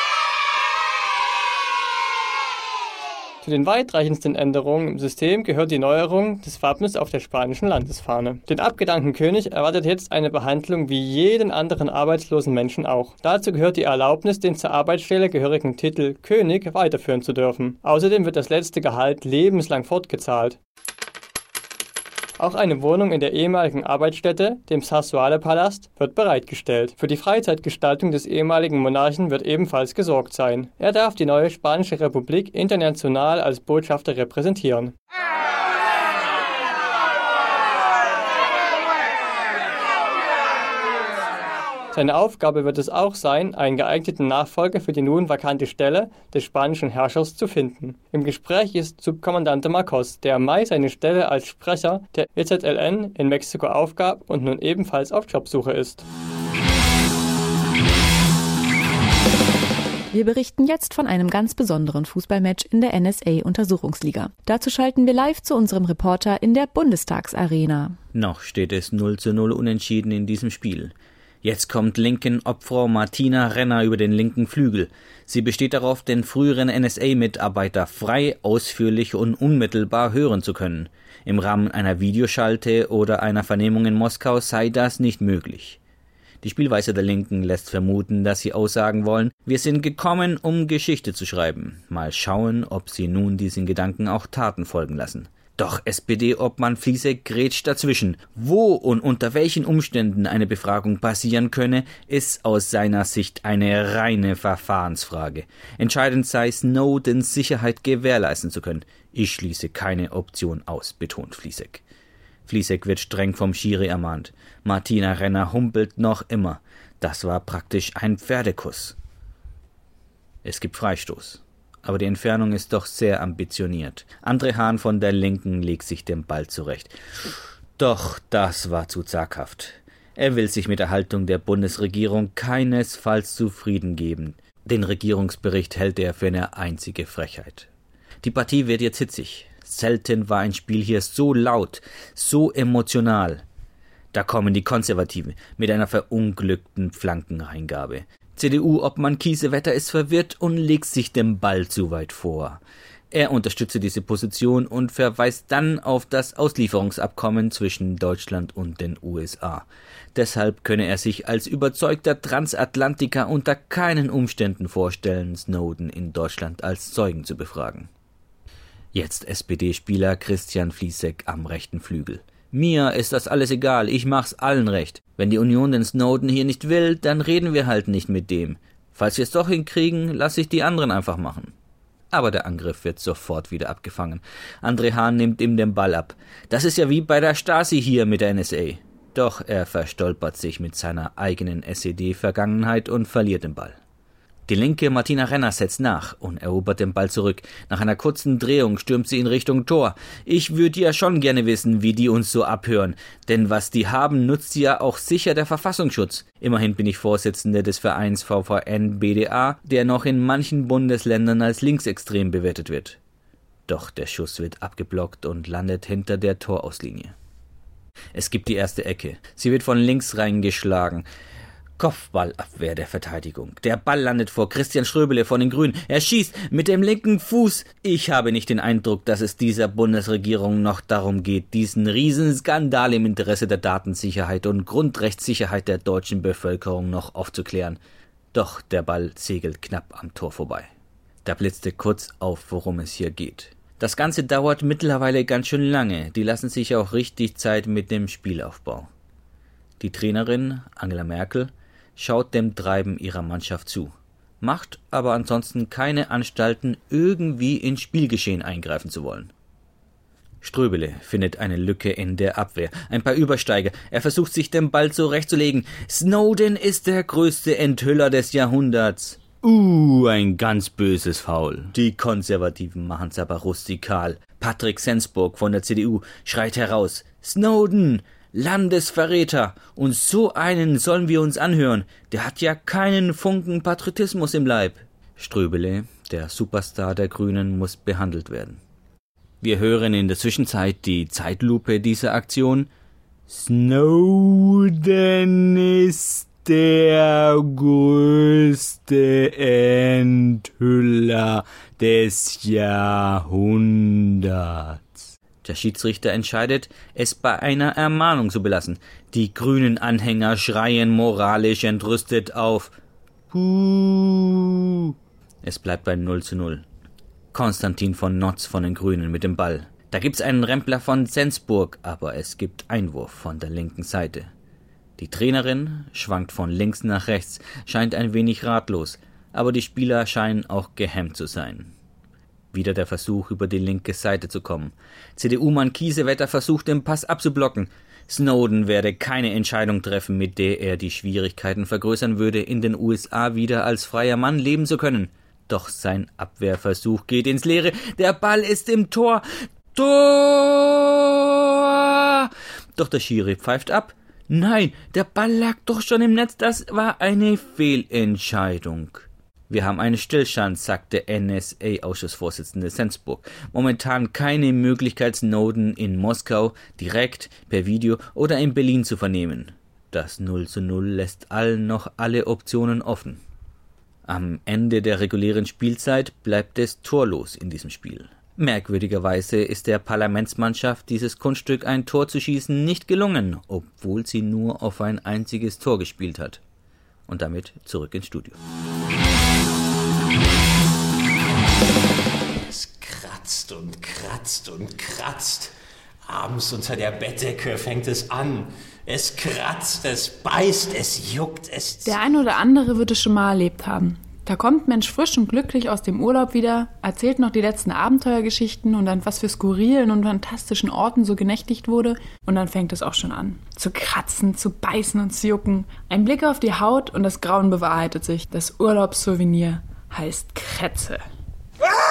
Zu den weitreichendsten Änderungen im System gehört die Neuerung des Wappens auf der spanischen Landesfahne. Den abgedankten König erwartet jetzt eine Behandlung wie jeden anderen arbeitslosen Menschen auch. Dazu gehört die Erlaubnis, den zur Arbeitsstelle gehörigen Titel König weiterführen zu dürfen. Außerdem wird das letzte Gehalt lebenslang fortgezahlt. Auch eine Wohnung in der ehemaligen Arbeitsstätte, dem Sassuale-Palast, wird bereitgestellt. Für die Freizeitgestaltung des ehemaligen Monarchen wird ebenfalls gesorgt sein. Er darf die neue Spanische Republik international als Botschafter repräsentieren. Seine Aufgabe wird es auch sein, einen geeigneten Nachfolger für die nun vakante Stelle des spanischen Herrschers zu finden. Im Gespräch ist Subkommandante Marcos, der im Mai seine Stelle als Sprecher der E Z L N in Mexiko aufgab und nun ebenfalls auf Jobsuche ist. Wir berichten jetzt von einem ganz besonderen Fußballmatch in der N S A-Untersuchungsliga. Dazu schalten wir live zu unserem Reporter in der Bundestagsarena. Noch steht es null zu null unentschieden in diesem Spiel. Jetzt kommt Linken-Obfrau Martina Renner über den linken Flügel. Sie besteht darauf, den früheren N S A-Mitarbeiter frei, ausführlich und unmittelbar hören zu können. Im Rahmen einer Videoschalte oder einer Vernehmung in Moskau sei das nicht möglich. Die Spielweise der Linken lässt vermuten, dass sie aussagen wollen, wir sind gekommen, um Geschichte zu schreiben. Mal schauen, ob sie nun diesen Gedanken auch Taten folgen lassen. Doch S P D-Obmann Vlisek grätscht dazwischen. Wo und unter welchen Umständen eine Befragung passieren könne, ist aus seiner Sicht eine reine Verfahrensfrage. Entscheidend sei, Snowdens Sicherheit gewährleisten zu können. Ich schließe keine Option aus, betont Vlisek. Vlisek wird streng vom Schiri ermahnt. Martina Renner humpelt noch immer. Das war praktisch ein Pferdekuss. Es gibt Freistoß. aber die Entfernung ist doch sehr ambitioniert. André Hahn von der Linken legt sich den Ball zurecht. Doch das war zu zaghaft. Er will sich mit der Haltung der Bundesregierung keinesfalls zufrieden geben. Den Regierungsbericht hält er für eine einzige Frechheit. Die Partie wird jetzt hitzig. Selten war ein Spiel hier so laut, so emotional. Da kommen die Konservativen mit einer verunglückten Flankeneingabe. C D U-Obmann Kiesewetter ist verwirrt und legt sich den Ball zu weit vor. Er unterstütze diese Position und verweist dann auf das Auslieferungsabkommen zwischen Deutschland und den U S A. Deshalb könne er sich als überzeugter Transatlantiker unter keinen Umständen vorstellen, Snowden in Deutschland als Zeugen zu befragen. Jetzt S P D-Spieler Christian Fließek am rechten Flügel. Mir ist das alles egal, ich mach's allen recht. Wenn die Union den Snowden hier nicht will, dann reden wir halt nicht mit dem. Falls wir es doch hinkriegen, lasse ich die anderen einfach machen. Aber der Angriff wird sofort wieder abgefangen. André Hahn nimmt ihm den Ball ab. Das ist ja wie bei der Stasi hier mit der N S A. Doch er verstolpert sich mit seiner eigenen S E D-Vergangenheit und verliert den Ball. Die Linke Martina Renner setzt nach und erobert den Ball zurück. Nach einer kurzen Drehung stürmt sie in Richtung Tor. Ich würde ja schon gerne wissen, wie die uns so abhören. Denn was die haben, nutzt ja auch sicher der Verfassungsschutz. Immerhin bin ich Vorsitzende des Vereins V V N B D A, der noch in manchen Bundesländern als linksextrem bewertet wird. Doch der Schuss wird abgeblockt und landet hinter der Torauslinie. Es gibt die erste Ecke. Sie wird von links reingeschlagen. Kopfballabwehr der Verteidigung. Der Ball landet vor Christian Ströbele von den Grünen. Er schießt mit dem linken Fuß. Ich habe nicht den Eindruck, dass es dieser Bundesregierung noch darum geht, diesen Riesenskandal im Interesse der Datensicherheit und Grundrechtssicherheit der deutschen Bevölkerung noch aufzuklären. Doch der Ball segelt knapp am Tor vorbei. Da blitzte kurz auf, worum es hier geht. Das Ganze dauert mittlerweile ganz schön lange. Die lassen sich auch richtig Zeit mit dem Spielaufbau. Die Trainerin Angela Merkel schaut dem Treiben ihrer Mannschaft zu, macht aber ansonsten keine Anstalten, irgendwie ins Spielgeschehen eingreifen zu wollen. Ströbele findet eine Lücke in der Abwehr, ein paar Übersteiger, er versucht sich den Ball zurechtzulegen. Snowden ist der größte Enthüller des Jahrhunderts. Uh, ein ganz böses Foul. Die Konservativen machen's aber rustikal. Patrick Sensburg von der C D U schreit heraus: Snowden! Landesverräter! Und so einen sollen wir uns anhören. Der hat ja keinen Funken Patriotismus im Leib. Ströbele, der Superstar der Grünen, muss behandelt werden. Wir hören in der Zwischenzeit die Zeitlupe dieser Aktion. Snowden ist der größte Enthüller des Jahrhunderts. Der Schiedsrichter entscheidet, es bei einer Ermahnung zu belassen. Die grünen Anhänger schreien moralisch entrüstet auf. Puh. Es bleibt bei null zu null. Konstantin von Notz von den Grünen mit dem Ball. Da gibt's einen Rempler von Sensburg, aber es gibt Einwurf von der linken Seite. Die Trainerin schwankt von links nach rechts, scheint ein wenig ratlos, aber die Spieler scheinen auch gehemmt zu sein. Wieder der Versuch, über die linke Seite zu kommen. C D U-Mann Kiesewetter versucht, den Pass abzublocken. Snowden werde keine Entscheidung treffen, mit der er die Schwierigkeiten vergrößern würde, in den U S A wieder als freier Mann leben zu können. Doch sein Abwehrversuch geht ins Leere. Der Ball ist im Tor. Tor! Doch der Schiri pfeift ab. Nein, der Ball lag doch schon im Netz. Das war eine Fehlentscheidung. Wir haben einen Stillstand, sagte N S A-Ausschussvorsitzende Sensburg. Momentan keine Möglichkeit, Snowden in Moskau direkt, per Video oder in Berlin zu vernehmen. Das null zu null lässt allen noch alle Optionen offen. Am Ende der regulären Spielzeit bleibt es torlos in diesem Spiel. Merkwürdigerweise ist der Parlamentsmannschaft dieses Kunststück, ein Tor zu schießen, nicht gelungen, obwohl sie nur auf ein einziges Tor gespielt hat. Und damit zurück ins Studio. Es kratzt und kratzt und kratzt. Abends unter der Bettdecke fängt es an. Es kratzt, es beißt, es juckt, es... Der ein oder andere wird es schon mal erlebt haben. Da kommt Mensch frisch und glücklich aus dem Urlaub wieder, erzählt noch die letzten Abenteuergeschichten und an was für skurrilen und fantastischen Orten so genächtigt wurde. Und dann fängt es auch schon an. Zu kratzen, zu beißen und zu jucken. Ein Blick auf die Haut und das Grauen bewahrheitet sich. Das Urlaubssouvenir heißt Krätze. Ah!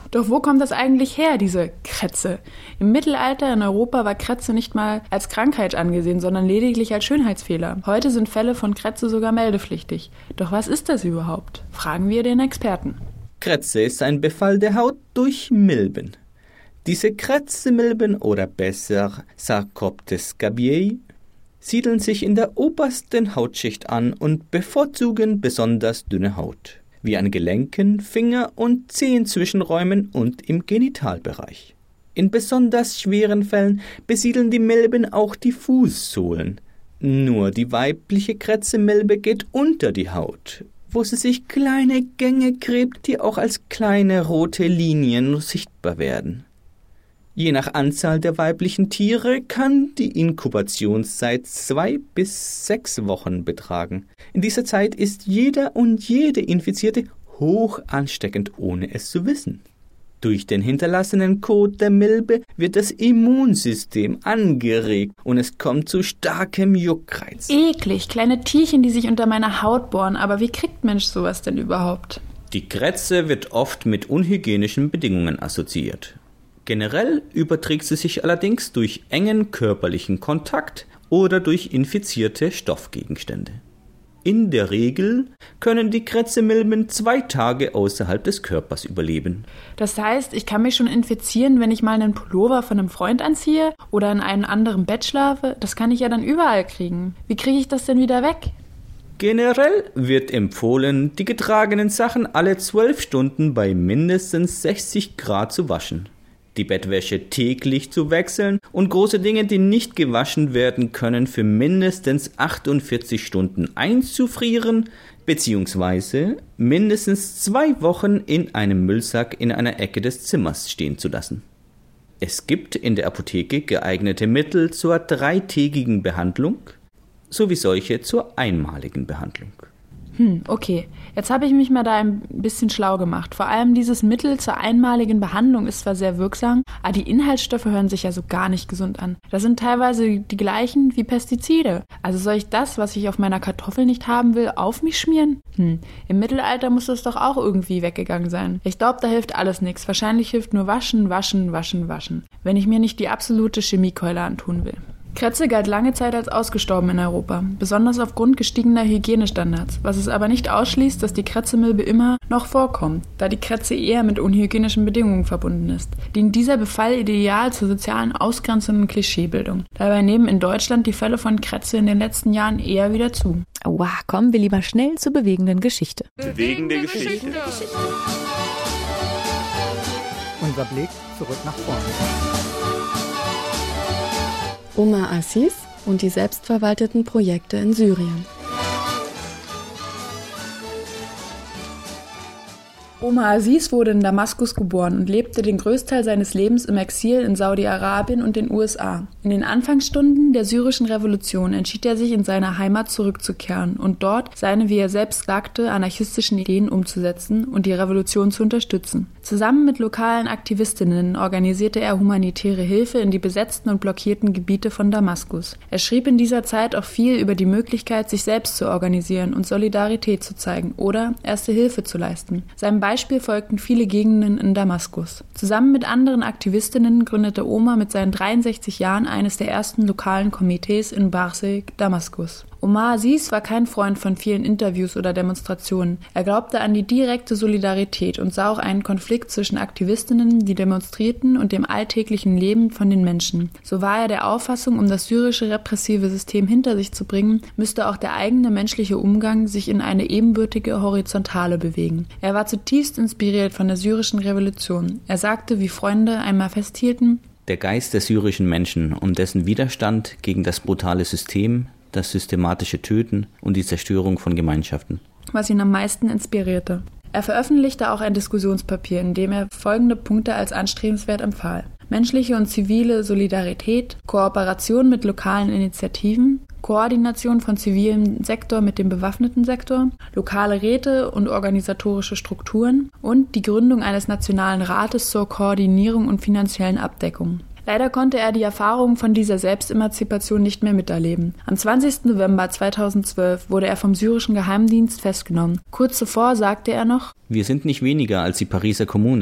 Doch wo kommt das eigentlich her, diese Krätze? Im Mittelalter in Europa war Krätze nicht mal als Krankheit angesehen, sondern lediglich als Schönheitsfehler. Heute sind Fälle von Krätze sogar meldepflichtig. Doch was ist das überhaupt? Fragen wir den Experten. Krätze ist ein Befall der Haut durch Milben. Diese Krätzemilben oder besser Sarcoptes scabiei siedeln sich in der obersten Hautschicht an und bevorzugen besonders dünne Haut, wie an Gelenken, Finger- und Zehenzwischenräumen und im Genitalbereich. In besonders schweren Fällen besiedeln die Milben auch die Fußsohlen. Nur die weibliche Krätzemilbe geht unter die Haut, wo sie sich kleine Gänge gräbt, die auch als kleine rote Linien sichtbar werden. Je nach Anzahl der weiblichen Tiere kann die Inkubationszeit zwei bis sechs Wochen betragen. In dieser Zeit ist jeder und jede Infizierte hoch ansteckend, ohne es zu wissen. Durch den hinterlassenen Kot der Milbe wird das Immunsystem angeregt und es kommt zu starkem Juckreiz. Eklig, kleine Tierchen, die sich unter meiner Haut bohren. Aber wie kriegt Mensch sowas denn überhaupt? Die Krätze wird oft mit unhygienischen Bedingungen assoziiert. Generell überträgt sie sich allerdings durch engen körperlichen Kontakt oder durch infizierte Stoffgegenstände. In der Regel können die Krätzemilben zwei Tage außerhalb des Körpers überleben. Das heißt, ich kann mich schon infizieren, wenn ich mal einen Pullover von einem Freund anziehe oder in einem anderen Bett schlafe? Das kann ich ja dann überall kriegen. Wie kriege ich das denn wieder weg? Generell wird empfohlen, die getragenen Sachen alle zwölf Stunden bei mindestens sechzig Grad zu waschen, die Bettwäsche täglich zu wechseln und große Dinge, die nicht gewaschen werden können, für mindestens achtundvierzig Stunden einzufrieren bzw. mindestens zwei Wochen in einem Müllsack in einer Ecke des Zimmers stehen zu lassen. Es gibt in der Apotheke geeignete Mittel zur dreitägigen Behandlung sowie solche zur einmaligen Behandlung. Hm, okay. Jetzt habe ich mich mal da ein bisschen schlau gemacht. Vor allem dieses Mittel zur einmaligen Behandlung ist zwar sehr wirksam, aber die Inhaltsstoffe hören sich ja so gar nicht gesund an. Das sind teilweise die gleichen wie Pestizide. Also soll ich das, was ich auf meiner Kartoffel nicht haben will, auf mich schmieren? Hm, im Mittelalter muss das doch auch irgendwie weggegangen sein. Ich glaube, da hilft alles nichts. Wahrscheinlich hilft nur waschen, waschen, waschen, waschen. Wenn ich mir nicht die absolute Chemiekeule antun will. Krätze galt lange Zeit als ausgestorben in Europa, besonders aufgrund gestiegener Hygienestandards, was es aber nicht ausschließt, dass die Krätzemilbe immer noch vorkommt, da die Krätze eher mit unhygienischen Bedingungen verbunden ist. Dient dieser Befall ideal zur sozialen Ausgrenzung und Klischeebildung. Dabei nehmen in Deutschland die Fälle von Krätze in den letzten Jahren eher wieder zu. Wow, kommen wir lieber schnell zur bewegenden Geschichte. Bewegende Geschichte. Unser Blick zurück nach vorne. Omar Aziz und die selbstverwalteten Projekte in Syrien. Omar Aziz wurde in Damaskus geboren und lebte den Größteil seines Lebens im Exil in Saudi-Arabien und den U S A. In den Anfangsstunden der syrischen Revolution entschied er sich, in seine Heimat zurückzukehren und dort seine, wie er selbst sagte, anarchistischen Ideen umzusetzen und die Revolution zu unterstützen. Zusammen mit lokalen Aktivistinnen organisierte er humanitäre Hilfe in die besetzten und blockierten Gebiete von Damaskus. Er schrieb in dieser Zeit auch viel über die Möglichkeit, sich selbst zu organisieren und Solidarität zu zeigen oder erste Hilfe zu leisten. Seinem Beispiel folgten viele Gegenden in Damaskus. Zusammen mit anderen Aktivistinnen gründete Omar mit seinen dreiundsechzig Jahren eines der ersten lokalen Komitees in Barsig, Damaskus. Omar Aziz war kein Freund von vielen Interviews oder Demonstrationen. Er glaubte an die direkte Solidarität und sah auch einen Konflikt zwischen Aktivistinnen, die demonstrierten, und dem alltäglichen Leben von den Menschen. So war er der Auffassung, um das syrische repressive System hinter sich zu bringen, müsste auch der eigene menschliche Umgang sich in eine ebenbürtige Horizontale bewegen. Er war zutiefst inspiriert von der syrischen Revolution. Er sagte, wie Freunde einmal festhielten: Der Geist der syrischen Menschen und dessen Widerstand gegen das brutale System, das systematische Töten und die Zerstörung von Gemeinschaften. Was ihn am meisten inspirierte. Er veröffentlichte auch ein Diskussionspapier, in dem er folgende Punkte als anstrebenswert empfahl: menschliche und zivile Solidarität, Kooperation mit lokalen Initiativen, Koordination von zivilem Sektor mit dem bewaffneten Sektor, lokale Räte und organisatorische Strukturen und die Gründung eines nationalen Rates zur Koordinierung und finanziellen Abdeckung. Leider konnte er die Erfahrungen von dieser Selbstemanzipation nicht mehr miterleben. Am zwanzigsten November zweitausendzwölf wurde er vom syrischen Geheimdienst festgenommen. Kurz zuvor sagte er noch: Wir sind nicht weniger als die Pariser Kommune.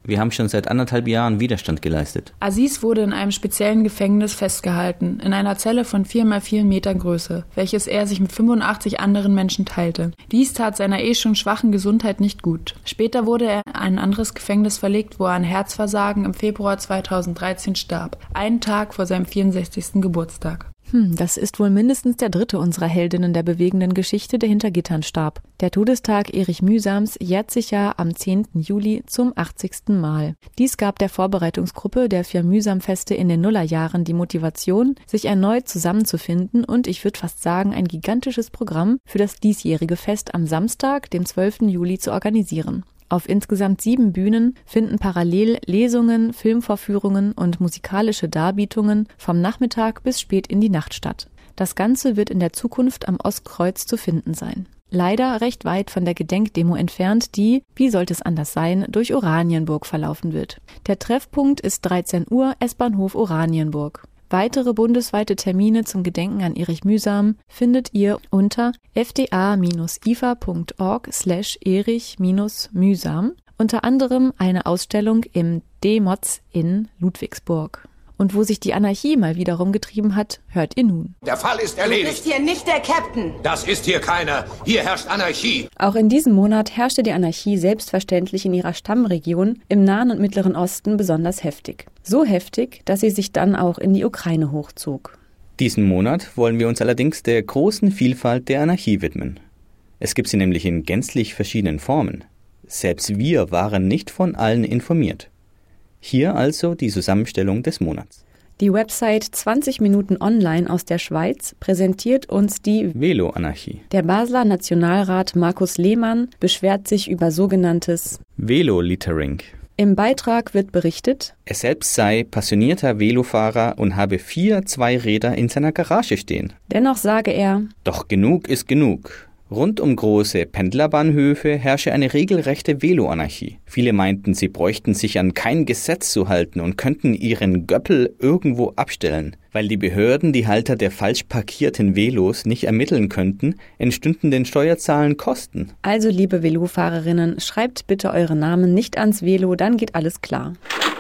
Wir haben schon seit anderthalb Jahren Widerstand geleistet. Aziz wurde in einem speziellen Gefängnis festgehalten, in einer Zelle von vier mal vier Metern Größe, welches er sich mit fünfundachtzig anderen Menschen teilte. Dies tat seiner eh schon schwachen Gesundheit nicht gut. Später wurde er in ein anderes Gefängnis verlegt, wo er an Herzversagen im Februar zweitausenddreizehn starb, einen Tag vor seinem vierundsechzigsten Geburtstag. Hm, das ist wohl mindestens der dritte unserer Heldinnen der bewegenden Geschichte, der hinter Gittern starb. Der Todestag Erich Mühsams jährt sich ja am zehnten Juli zum achtzigsten Mal. Dies gab der Vorbereitungsgruppe der vier Mühsam-Feste in den Nullerjahren die Motivation, sich erneut zusammenzufinden und ich würde fast sagen, ein gigantisches Programm für das diesjährige Fest am Samstag, dem zwölften Juli, zu organisieren. Auf insgesamt sieben Bühnen finden parallel Lesungen, Filmvorführungen und musikalische Darbietungen vom Nachmittag bis spät in die Nacht statt. Das Ganze wird in der Zukunft am Ostkreuz zu finden sein. Leider recht weit von der Gedenkdemo entfernt, die, wie sollte es anders sein, durch Oranienburg verlaufen wird. Der Treffpunkt ist dreizehn Uhr, S-Bahnhof Oranienburg. Weitere bundesweite Termine zum Gedenken an Erich Mühsam findet ihr unter f d a dash i f a punkt org slash erich dash mühsam, unter anderem eine Ausstellung im D-Moz in Ludwigsburg. Und wo sich die Anarchie mal wieder rumgetrieben hat, hört ihr nun. Der Fall ist erledigt. Du bist hier nicht der Captain. Das ist hier keiner. Hier herrscht Anarchie. Auch in diesem Monat herrschte die Anarchie selbstverständlich in ihrer Stammregion im Nahen und Mittleren Osten besonders heftig. So heftig, dass sie sich dann auch in die Ukraine hochzog. Diesen Monat wollen wir uns allerdings der großen Vielfalt der Anarchie widmen. Es gibt sie nämlich in gänzlich verschiedenen Formen. Selbst wir waren nicht von allen informiert. Hier also die Zusammenstellung des Monats. Die Website zwanzig Minuten Online aus der Schweiz präsentiert uns die Velo-Anarchie. Der Basler Nationalrat Markus Lehmann beschwert sich über sogenanntes Velo-Littering. Im Beitrag wird berichtet, er selbst sei passionierter Velofahrer und habe vier Zweiräder in seiner Garage stehen. Dennoch sage er, doch genug ist genug. Rund um große Pendlerbahnhöfe herrsche eine regelrechte Velo-Anarchie. Viele meinten, sie bräuchten sich an kein Gesetz zu halten und könnten ihren Göppel irgendwo abstellen. Weil die Behörden die Halter der falsch parkierten Velos nicht ermitteln könnten, entstünden den Steuerzahlen Kosten. Also liebe Velofahrerinnen, schreibt bitte eure Namen nicht ans Velo, dann geht alles klar.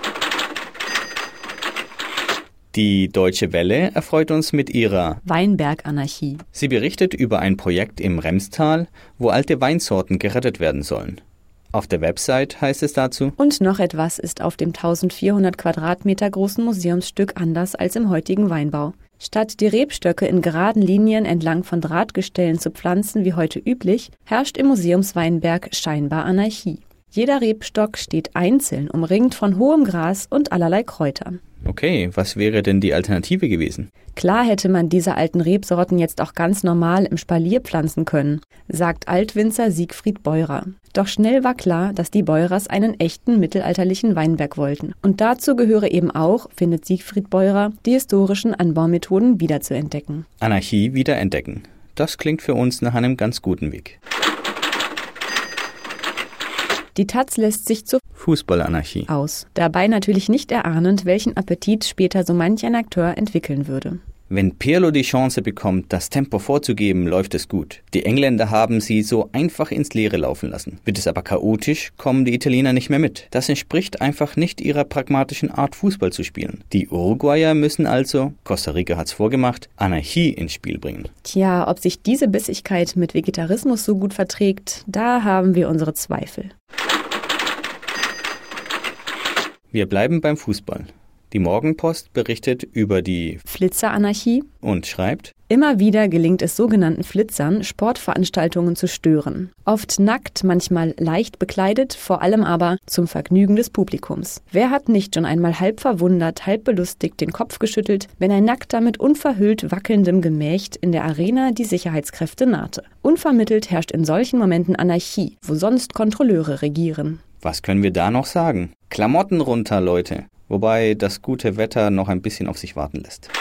Die Deutsche Welle erfreut uns mit ihrer Weinberg-Anarchie. Sie berichtet über ein Projekt im Remstal, wo alte Weinsorten gerettet werden sollen. Auf der Website heißt es dazu: Und noch etwas ist auf dem eintausendvierhundert Quadratmeter großen Museumsstück anders als im heutigen Weinbau. Statt die Rebstöcke in geraden Linien entlang von Drahtgestellen zu pflanzen wie heute üblich, herrscht im Museumsweinberg scheinbar Anarchie. Jeder Rebstock steht einzeln, umringt von hohem Gras und allerlei Kräutern. Okay, was wäre denn die Alternative gewesen? Klar hätte man diese alten Rebsorten jetzt auch ganz normal im Spalier pflanzen können, sagt Altwinzer Siegfried Beurer. Doch schnell war klar, dass die Beurers einen echten mittelalterlichen Weinberg wollten. Und dazu gehöre eben auch, findet Siegfried Beurer, die historischen Anbaumethoden wiederzuentdecken. Anarchie wiederentdecken. Das klingt für uns nach einem ganz guten Weg. Die Taz lässt sich zur Fußballanarchie aus, dabei natürlich nicht erahnend, welchen Appetit später so manch ein Akteur entwickeln würde. Wenn Pirlo die Chance bekommt, das Tempo vorzugeben, läuft es gut. Die Engländer haben sie so einfach ins Leere laufen lassen. Wird es aber chaotisch, kommen die Italiener nicht mehr mit. Das entspricht einfach nicht ihrer pragmatischen Art, Fußball zu spielen. Die Uruguayer müssen also, Costa Rica hat's vorgemacht, Anarchie ins Spiel bringen. Tja, ob sich diese Bissigkeit mit Vegetarismus so gut verträgt, da haben wir unsere Zweifel. Wir bleiben beim Fußball. Die Morgenpost berichtet über die Flitzer-Anarchie und schreibt: Immer wieder gelingt es sogenannten Flitzern, Sportveranstaltungen zu stören. Oft nackt, manchmal leicht bekleidet, vor allem aber zum Vergnügen des Publikums. Wer hat nicht schon einmal halb verwundert, halb belustigt den Kopf geschüttelt, wenn ein Nackter mit unverhüllt wackelndem Gemächt in der Arena die Sicherheitskräfte nahte? Unvermittelt herrscht in solchen Momenten Anarchie, wo sonst Kontrolleure regieren. Was können wir da noch sagen? Klamotten runter, Leute. Wobei das gute Wetter noch ein bisschen auf sich warten lässt.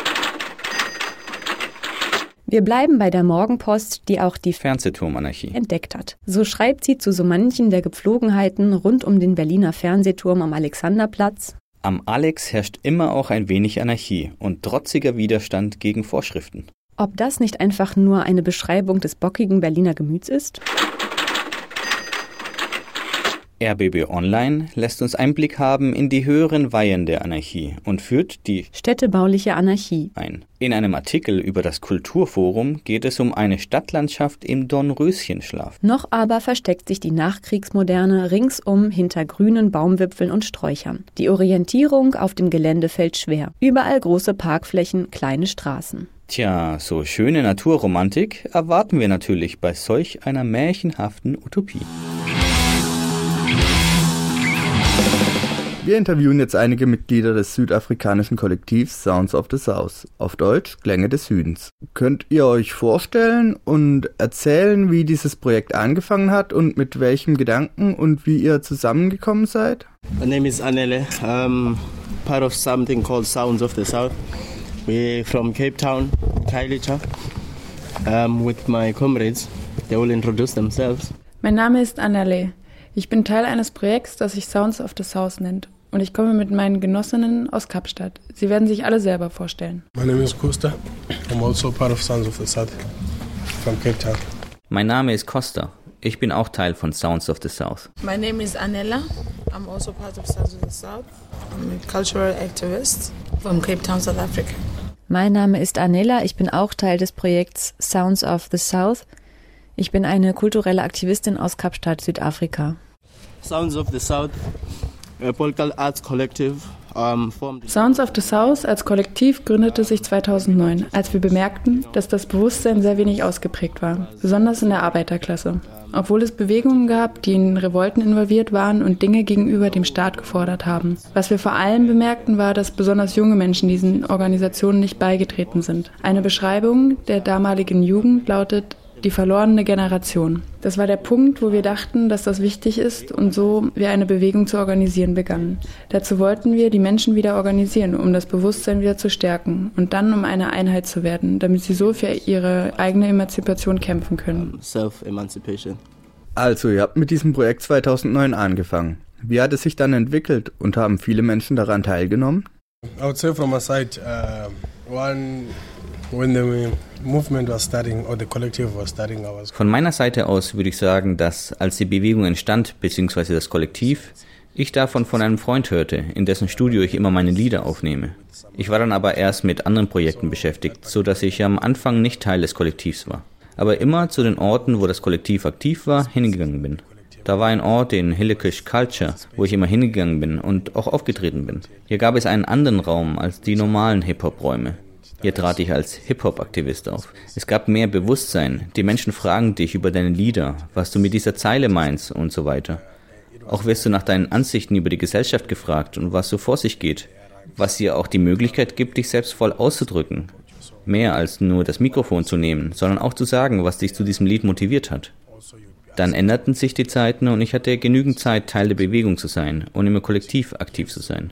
Wir bleiben bei der Morgenpost, die auch die Fernsehturmanarchie entdeckt hat. So schreibt sie zu so manchen der Gepflogenheiten rund um den Berliner Fernsehturm am Alexanderplatz: Am Alex herrscht immer auch ein wenig Anarchie und trotziger Widerstand gegen Vorschriften. Ob das nicht einfach nur eine Beschreibung des bockigen Berliner Gemüts ist? R B B Online lässt uns Einblick haben in die höheren Weihen der Anarchie und führt die städtebauliche Anarchie ein. In einem Artikel über das Kulturforum geht es um eine Stadtlandschaft im Dornröschenschlaf. Noch aber versteckt sich die Nachkriegsmoderne ringsum hinter grünen Baumwipfeln und Sträuchern. Die Orientierung auf dem Gelände fällt schwer. Überall große Parkflächen, kleine Straßen. Tja, so schöne Naturromantik erwarten wir natürlich bei solch einer märchenhaften Utopie. Wir interviewen jetzt einige Mitglieder des südafrikanischen Kollektivs Sounds of the South, auf Deutsch Klänge des Südens. Könnt ihr euch vorstellen und erzählen, wie dieses Projekt angefangen hat und mit welchem Gedanken und wie ihr zusammengekommen seid? My name is Anele. I'm part of something called Sounds of the South. We're from Cape Town, Khayelitsha. Um, with my comrades, they will introduce themselves. Mein Name ist Anele. Ich bin Teil eines Projekts, das sich Sounds of the South nennt. Und ich komme mit meinen Genossinnen aus Kapstadt. Sie werden sich alle selber vorstellen. My name is Costa. I'm also part of Sounds of the South from Cape Town. Mein Name ist Costa. Ich bin auch Teil von Sounds of the South. My name is Anela. I'm also part of Sounds of the South. I'm a cultural activist from Cape Town, South Africa. Mein Name ist Anela. Ich bin auch Teil des Projekts Sounds of the South. Ich bin eine kulturelle Aktivistin aus Kapstadt, Südafrika. Sounds of the South, a political arts collective. Um, Sounds of the South als Kollektiv gründete sich zweitausendneun, als wir bemerkten, dass das Bewusstsein sehr wenig ausgeprägt war, besonders in der Arbeiterklasse. Obwohl es Bewegungen gab, die in Revolten involviert waren und Dinge gegenüber dem Staat gefordert haben. Was wir vor allem bemerkten, war, dass besonders junge Menschen diesen Organisationen nicht beigetreten sind. Eine Beschreibung der damaligen Jugend lautet: die verlorene Generation. Das war der Punkt, wo wir dachten, dass das wichtig ist und so wir eine Bewegung zu organisieren begannen. Dazu wollten wir die Menschen wieder organisieren, um das Bewusstsein wieder zu stärken und dann um eine Einheit zu werden, damit sie so für ihre eigene Emanzipation kämpfen können. Self-Emancipation. Also, ihr habt mit diesem Projekt zweitausendneun angefangen. Wie hat es sich dann entwickelt und haben viele Menschen daran teilgenommen? I would say from my side, uh, one when the movement was starting or the collective was starting, I was. Von meiner Seite aus würde ich sagen, dass als die Bewegung entstand, beziehungsweise das Kollektiv, ich davon von einem Freund hörte, in dessen Studio ich immer meine Lieder aufnehme. Ich war dann aber erst mit anderen Projekten beschäftigt, so dass ich am Anfang nicht Teil des Kollektivs war. Aber immer zu den Orten, wo das Kollektiv aktiv war, hingegangen bin. Da war ein Ort in Hillekish Culture, wo ich immer hingegangen bin und auch aufgetreten bin. Hier gab es einen anderen Raum als die normalen Hip-Hop-Räume. Hier trat ich als Hip-Hop-Aktivist auf. Es gab mehr Bewusstsein. Die Menschen fragen dich über deine Lieder, was du mit dieser Zeile meinst und so weiter. Auch wirst du nach deinen Ansichten über die Gesellschaft gefragt und was so vor sich geht. Was dir auch die Möglichkeit gibt, dich selbst voll auszudrücken. Mehr als nur das Mikrofon zu nehmen, sondern auch zu sagen, was dich zu diesem Lied motiviert hat. Dann änderten sich die Zeiten und ich hatte genügend Zeit, Teil der Bewegung zu sein und im Kollektiv aktiv zu sein.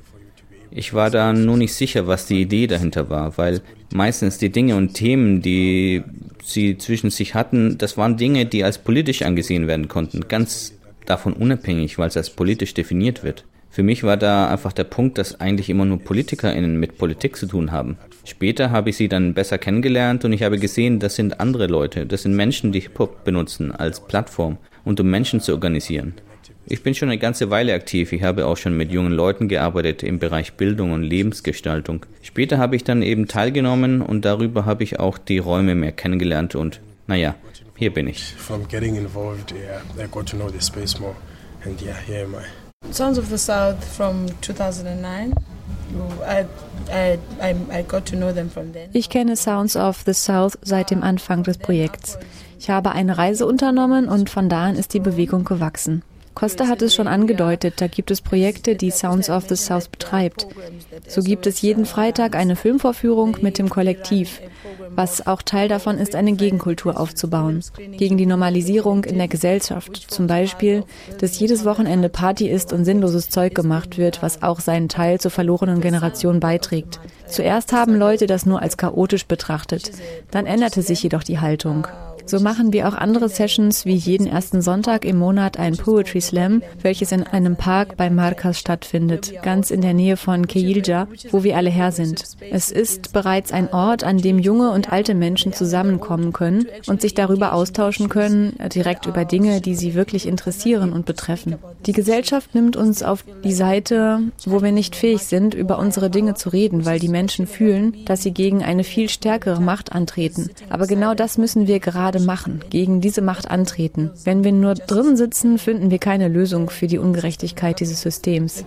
Ich war da nur nicht sicher, was die Idee dahinter war, weil meistens die Dinge und Themen, die sie zwischen sich hatten, das waren Dinge, die als politisch angesehen werden konnten, ganz davon unabhängig, weil es als politisch definiert wird. Für mich war da einfach der Punkt, dass eigentlich immer nur PolitikerInnen mit Politik zu tun haben. Später habe ich sie dann besser kennengelernt und ich habe gesehen, das sind andere Leute, das sind Menschen, die Hip-Hop benutzen als Plattform und um Menschen zu organisieren. Ich bin schon eine ganze Weile aktiv. Ich habe auch schon mit jungen Leuten gearbeitet im Bereich Bildung und Lebensgestaltung. Später habe ich dann eben teilgenommen und darüber habe ich auch die Räume mehr kennengelernt und naja, hier bin ich. From getting involved, yeah, I got to know the space more and yeah, here am I. Sounds of the South from two thousand nine. I, I, I got to know them from then. Ich kenne Sounds of the South seit dem Anfang des Projekts. Ich habe eine Reise unternommen und von da an ist die Bewegung gewachsen. Costa hat es schon angedeutet, da gibt es Projekte, die Sounds of the South betreibt. So gibt es jeden Freitag eine Filmvorführung mit dem Kollektiv, was auch Teil davon ist, eine Gegenkultur aufzubauen. Gegen die Normalisierung in der Gesellschaft, zum Beispiel, dass jedes Wochenende Party ist und sinnloses Zeug gemacht wird, was auch seinen Teil zur verlorenen Generation beiträgt. Zuerst haben Leute das nur als chaotisch betrachtet, dann änderte sich jedoch die Haltung. So machen wir auch andere Sessions wie jeden ersten Sonntag im Monat ein Poetry Slam, welches in einem Park bei Markas stattfindet, ganz in der Nähe von Keilja, wo wir alle her sind. Es ist bereits ein Ort, an dem junge und alte Menschen zusammenkommen können und sich darüber austauschen können, direkt über Dinge, die sie wirklich interessieren und betreffen. Die Gesellschaft nimmt uns auf die Seite, wo wir nicht fähig sind, über unsere Dinge zu reden, weil die Menschen fühlen, dass sie gegen eine viel stärkere Macht antreten. Aber genau das müssen wir gerade machen, gegen diese Macht antreten. Wenn wir nur drin sitzen, finden wir keine Lösung für die Ungerechtigkeit dieses Systems.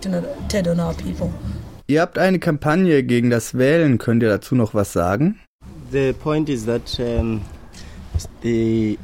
Ihr habt eine Kampagne gegen das Wählen. Könnt ihr dazu noch was sagen? The point is that um, the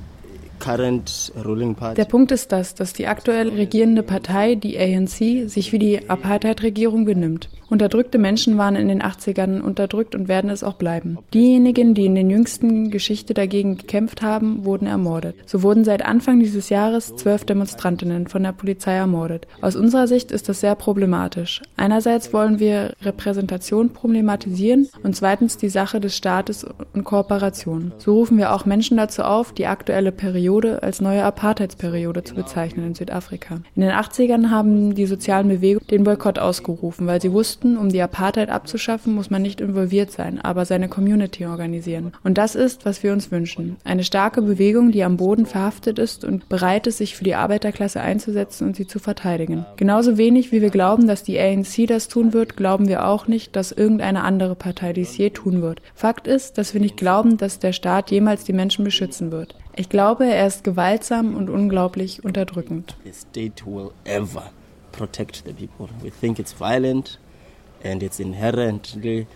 Der Punkt ist das, dass die aktuell regierende Partei, die A N C, sich wie die Apartheid-Regierung benimmt. Unterdrückte Menschen waren in den achtzigern unterdrückt und werden es auch bleiben. Diejenigen, die in der jüngsten Geschichte dagegen gekämpft haben, wurden ermordet. So wurden seit Anfang dieses Jahres zwölf Demonstrantinnen von der Polizei ermordet. Aus unserer Sicht ist das sehr problematisch. Einerseits wollen wir Repräsentation problematisieren und zweitens die Sache des Staates und Kooperation. So rufen wir auch Menschen dazu auf, die aktuelle Periode als neue Apartheidsperiode zu bezeichnen in Südafrika. In den achtzigern haben die sozialen Bewegungen den Boykott ausgerufen, weil sie wussten, um die Apartheid abzuschaffen, muss man nicht involviert sein, aber seine Community organisieren. Und das ist, was wir uns wünschen. Eine starke Bewegung, die am Boden verhaftet ist und bereit ist, sich für die Arbeiterklasse einzusetzen und sie zu verteidigen. Genauso wenig, wie wir glauben, dass die A N C das tun wird, glauben wir auch nicht, dass irgendeine andere Partei dies je tun wird. Fakt ist, dass wir nicht glauben, dass der Staat jemals die Menschen beschützen wird. Ich glaube, er ist gewaltsam und unglaublich unterdrückend. The state will ever protect the people. We think it's violent and it's inherently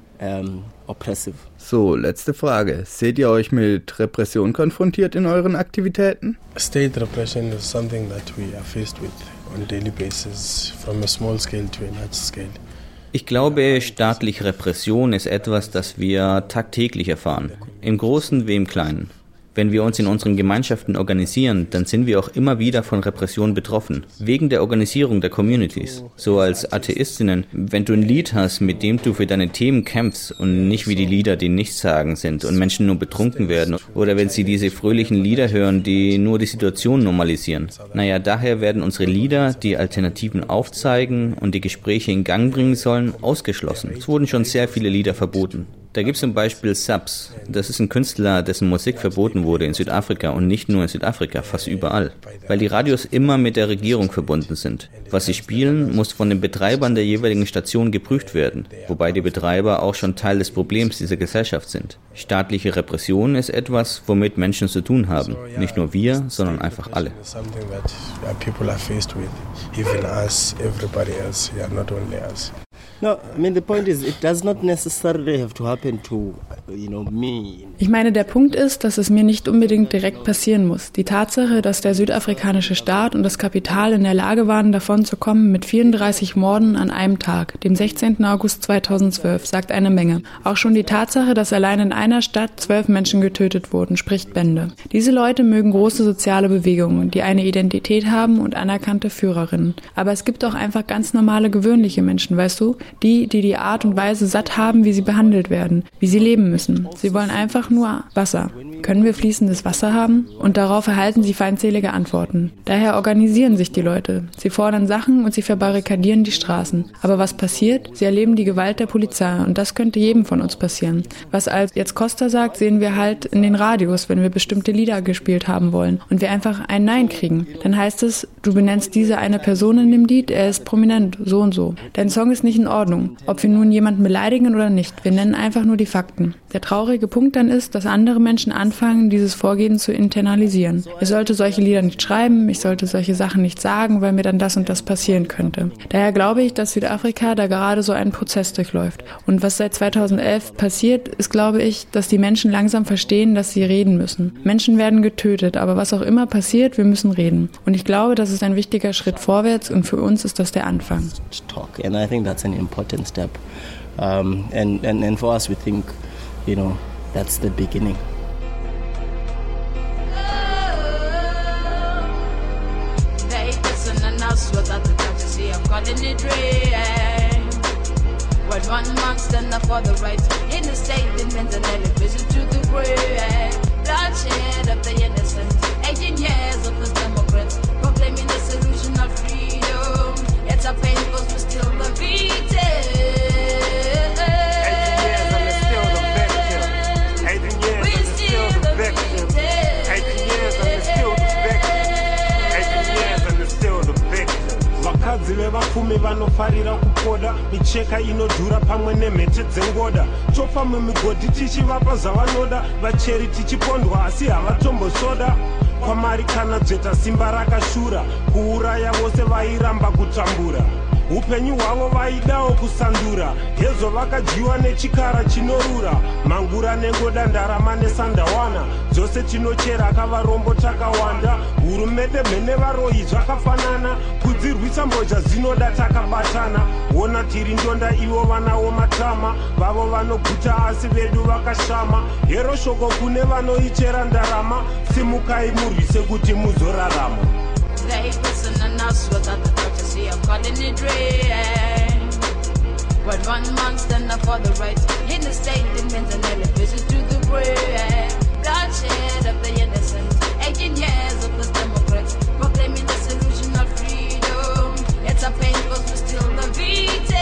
um, oppressive. So, letzte Frage. Seht ihr euch mit Repression konfrontiert in euren Aktivitäten? State repression is something that we are faced with on a daily basis, from a small scale to a large scale. Ich glaube, staatliche Repression ist etwas, das wir tagtäglich erfahren, im Großen wie im Kleinen. Wenn wir uns in unseren Gemeinschaften organisieren, dann sind wir auch immer wieder von Repression betroffen. Wegen der Organisierung der Communities. So als Atheistinnen, wenn du ein Lied hast, mit dem du für deine Themen kämpfst und nicht wie die Lieder, die nichts sagen sind und Menschen nur betrunken werden. Oder wenn sie diese fröhlichen Lieder hören, die nur die Situation normalisieren. Naja, daher werden unsere Lieder, die Alternativen aufzeigen und die Gespräche in Gang bringen sollen, ausgeschlossen. Es wurden schon sehr viele Lieder verboten. Da gibt es zum Beispiel Subs. Das ist ein Künstler, dessen Musik verboten wurde in Südafrika und nicht nur in Südafrika, fast überall. Weil die Radios immer mit der Regierung verbunden sind. Was sie spielen, muss von den Betreibern der jeweiligen Station geprüft werden, wobei die Betreiber auch schon Teil des Problems dieser Gesellschaft sind. Staatliche Repression ist etwas, womit Menschen zu tun haben. Nicht nur wir, sondern einfach alle. No, I mean the point is, it does not necessarily have to happen to, you know, me. Ich meine, der Punkt ist, dass es mir nicht unbedingt direkt passieren muss. Die Tatsache, dass der südafrikanische Staat und das Kapital in der Lage waren, davon zu kommen mit vierunddreißig Morden an einem Tag, dem sechzehnten August zweitausendzwölf, sagt eine Menge. Auch schon die Tatsache, dass allein in einer Stadt zwölf Menschen getötet wurden, spricht Bände. Diese Leute mögen große soziale Bewegungen, die eine Identität haben und anerkannte Führerinnen. Aber es gibt auch einfach ganz normale, gewöhnliche Menschen, weißt du? Die, die die Art und Weise satt haben, wie sie behandelt werden, wie sie leben müssen. Sie wollen einfach nur Wasser. Können wir fließendes Wasser haben? Und darauf erhalten sie feindselige Antworten. Daher organisieren sich die Leute. Sie fordern Sachen und sie verbarrikadieren die Straßen. Aber was passiert? Sie erleben die Gewalt der Polizei und das könnte jedem von uns passieren. Was als jetzt Costa sagt, sehen wir halt in den Radios, wenn wir bestimmte Lieder gespielt haben wollen und wir einfach ein Nein kriegen. Dann heißt es, du benennst diese eine Person in dem Lied, er ist prominent, so und so. Dein Song ist nicht in Ordnung. Ob wir nun jemanden beleidigen oder nicht, wir nennen einfach nur die Fakten. Der traurige Punkt dann ist, dass andere Menschen anfangen, dieses Vorgehen zu internalisieren. Ich sollte solche Lieder nicht schreiben, ich sollte solche Sachen nicht sagen, weil mir dann das und das passieren könnte. Daher glaube ich, dass Südafrika da gerade so einen Prozess durchläuft. Und was seit zweitausendelf passiert, ist, glaube ich, dass die Menschen langsam verstehen, dass sie reden müssen. Menschen werden getötet, aber was auch immer passiert, wir müssen reden. Und ich glaube, das ist ein wichtiger Schritt vorwärts und für uns ist das der Anfang. And I think that's an important step. Um, and, and, and for us, we think, you know, that's the beginning. They listen us without the courtesy of God in the dream. When one man stand up for the rights in the state, and then the vision to the grave. bloodshed of the innocent. eighteen years of the Democrats proclaiming the solution of freedom. It's a painful but still the victim. eighteen years and still the victim. eighteen years and still the victim. eighteen years and still the victim. Vakadzi vevapfumi vanofarira kupoda micheka inodhura pamwe nemhete dzengoda. Tofa mumigodhi tichivapa zvavanoda, vacheri tichipondwa asi havatombosoda. Kwamari kana dzveta simba rakashura, kuuraya vose vairamba kutambura. Upenyu hwavo vaidawo kusandura, hezo vakadyiwa nechikara chinorura. Mangura nengoda, ndarama nesandawana, dzose tinochera kavarombo takawanda. Hurumende mhene varoyi zvakafanana, kudzirwisa mbozha dzinoda takabatana. Ona tiri ndonda ivo vanawo matama, vavo vanoguta asi vedu vakashama. Hero shoko kune vanoichera ndarama, simukai murwise kuti muzorarama. They listen and us without the courtesy of calling it rain. But one man stand up for the right in the state demands an elevator to the brain. Bloodshed of the innocent. eighteen years of the Democrats proclaiming the solution of freedom. It's a painful but still the victim.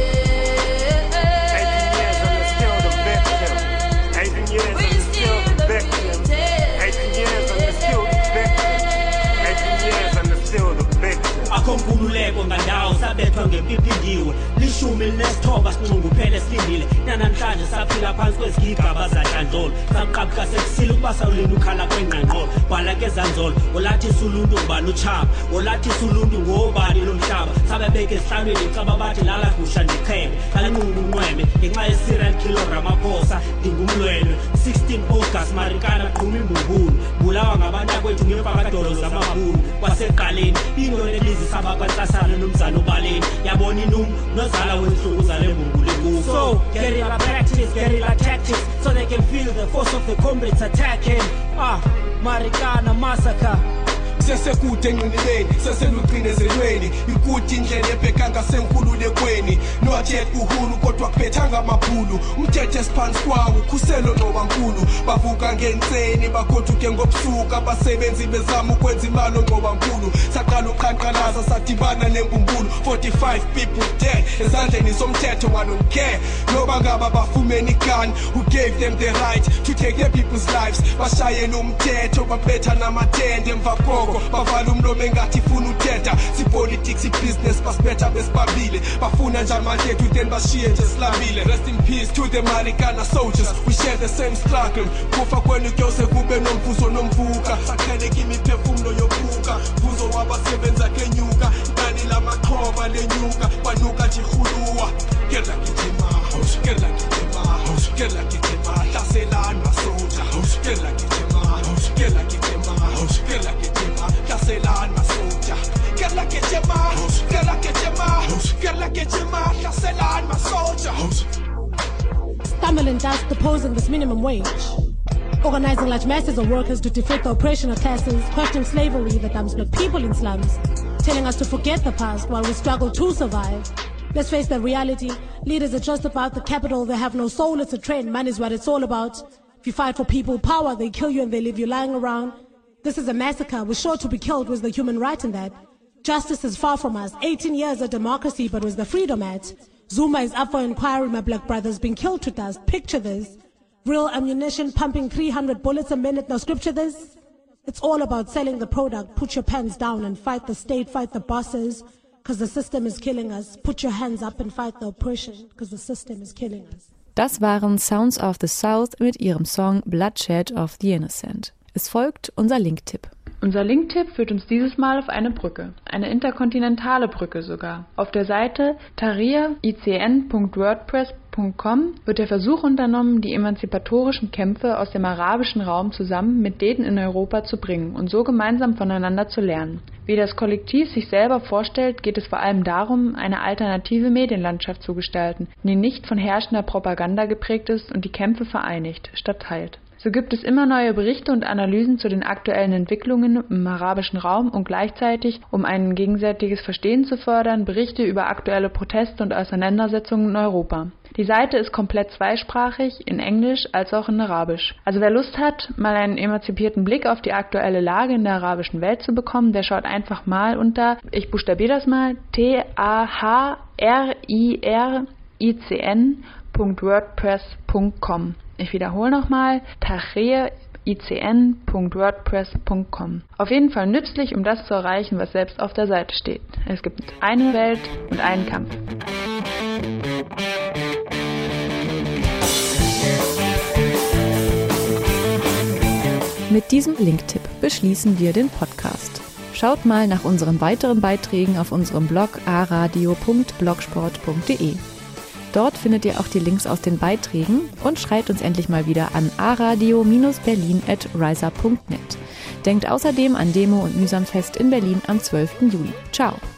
eighteen years and still the victim. eighteen years and still the victim. eighteen years and still the victim. eighteen years and still the victim. Akhomkhululeko ngandawo sabethwa ngempipindiwe lishumi linesithoba sinxunguphele silindile nanamhlanje saphila phansi kwezigigaba zaNtlandlolo saqhabuka sekusile ukuba sawulini ukhala kwengqangqolo bhala kezanzolo olathi suluntu ngubani utshaba olathi suluntu ngobani lomhlaba sabebeke esihlalweni icaba bathi lala gusha ndichebe kalinqungu unqweme ngenxa ye-serial killer Ramaphosa ndingumlwelwe sixteen August Marikana qhuma imbumbulu bulawa ngabantakwethu ngeempakadolo zamabhulu kwaseqaleni into elizi sabakwantsasana nomzana ubaleni yabona inum nozala wenhlungu zale mbumbulu kuwo. So guerrilla practice, guerrilla tactics, so they can feel the force of the comrades attacking. Ah, Marikana massacre. Sesekude enqinibeni seseluqinezelweni ikuthi indlela ebheka ngasenkululekweni not yet uhulu kodwa kuphethanga amaphulu umthetho esiphansi kwawo ukhuselo nobankulu bavuka ngentseni bakhoduke ngobusuku abasebenzi bezama ukwenza imali ngobankulu saqala uqanqalaza sadibana nembumbulu forty-five people dead ezandleni somthetho I don't care noba ngaba bafumene igun who gave them the right to take their people's lives bashayela umthetho babetha namatende emva koko bavala umlomo engathi ifuna uthetha sipolitics ibusiness basibetha besibabile bafuna njani manje ethu then bashiye nje silabile. Rest in peace to the Marikana soldiers, we share the same struggle. Kufa kwenu kuyose kube nomvuzo nomvuka sakheleka imiphefumulo yokubuka vuzo wabasebenza kenyuka inani lamaqhoba lenyuka banuka nje khuluwa gela gijima gela gijima gela gijima hlaselana masoja gela gijima gela gijima gela gijima hlaselana masoja gela gijima gela gijima gela gijima hlaselana masoja. Stumble and dust opposing this minimum wage. Organizing large masses of workers to defeat the oppression of classes, questioning slavery that dumbs black people in slums, telling us to forget the past while we struggle to survive. Let's face the reality. Leaders are just about the capital. They have no soul. It's a trend. Money is what it's all about. If you fight for people power, they kill you and they leave you lying around. This is a massacre. We're sure to be killed. Was the human right in that? Justice is far from us. eighteen years of democracy, but was the freedom at? Zuma is up for inquiry. My black brother's been killed to dust. Picture this. Real ammunition pumping three hundred bullets a minute. Now scripture this. It's all about selling the product. Put your pens down and fight the state, fight the bosses, because the system is killing us. Put your hands up and fight the oppression, because the system is killing us. Das waren Sounds of the South mit ihrem Song Bloodshed of the Innocent. Es folgt unser Linktipp. Unser Linktipp führt uns dieses Mal auf eine Brücke, eine interkontinentale Brücke sogar. Auf der Seite tahrir i c n punkt wordpress punkt com wird der Versuch unternommen, die emanzipatorischen Kämpfe aus dem arabischen Raum zusammen mit denen in Europa zu bringen und so gemeinsam voneinander zu lernen. Wie das Kollektiv sich selber vorstellt, geht es vor allem darum, eine alternative Medienlandschaft zu gestalten, die nicht von herrschender Propaganda geprägt ist und die Kämpfe vereinigt, statt teilt. So gibt es immer neue Berichte und Analysen zu den aktuellen Entwicklungen im arabischen Raum und gleichzeitig, um ein gegenseitiges Verstehen zu fördern, Berichte über aktuelle Proteste und Auseinandersetzungen in Europa. Die Seite ist komplett zweisprachig, in Englisch als auch in Arabisch. Also wer Lust hat, mal einen emanzipierten Blick auf die aktuelle Lage in der arabischen Welt zu bekommen, der schaut einfach mal unter, ich buchstabiere das mal, T A H R I R I C N Punkt wordpress Punkt com. Ich wiederhole nochmal, tahrir i c n Punkt wordpress Punkt com. Auf jeden Fall nützlich, um das zu erreichen, was selbst auf der Seite steht. Es gibt eine Welt und einen Kampf. Mit diesem Linktipp beschließen wir den Podcast. Schaut mal nach unseren weiteren Beiträgen auf unserem Blog a radio Punkt blogsport Punkt de. Dort findet ihr auch die Links aus den Beiträgen und schreibt uns endlich mal wieder an a radio Berlin at riser Punkt net. Denkt außerdem an Demo und Mühsamfest in Berlin am zwölften Juli. Ciao!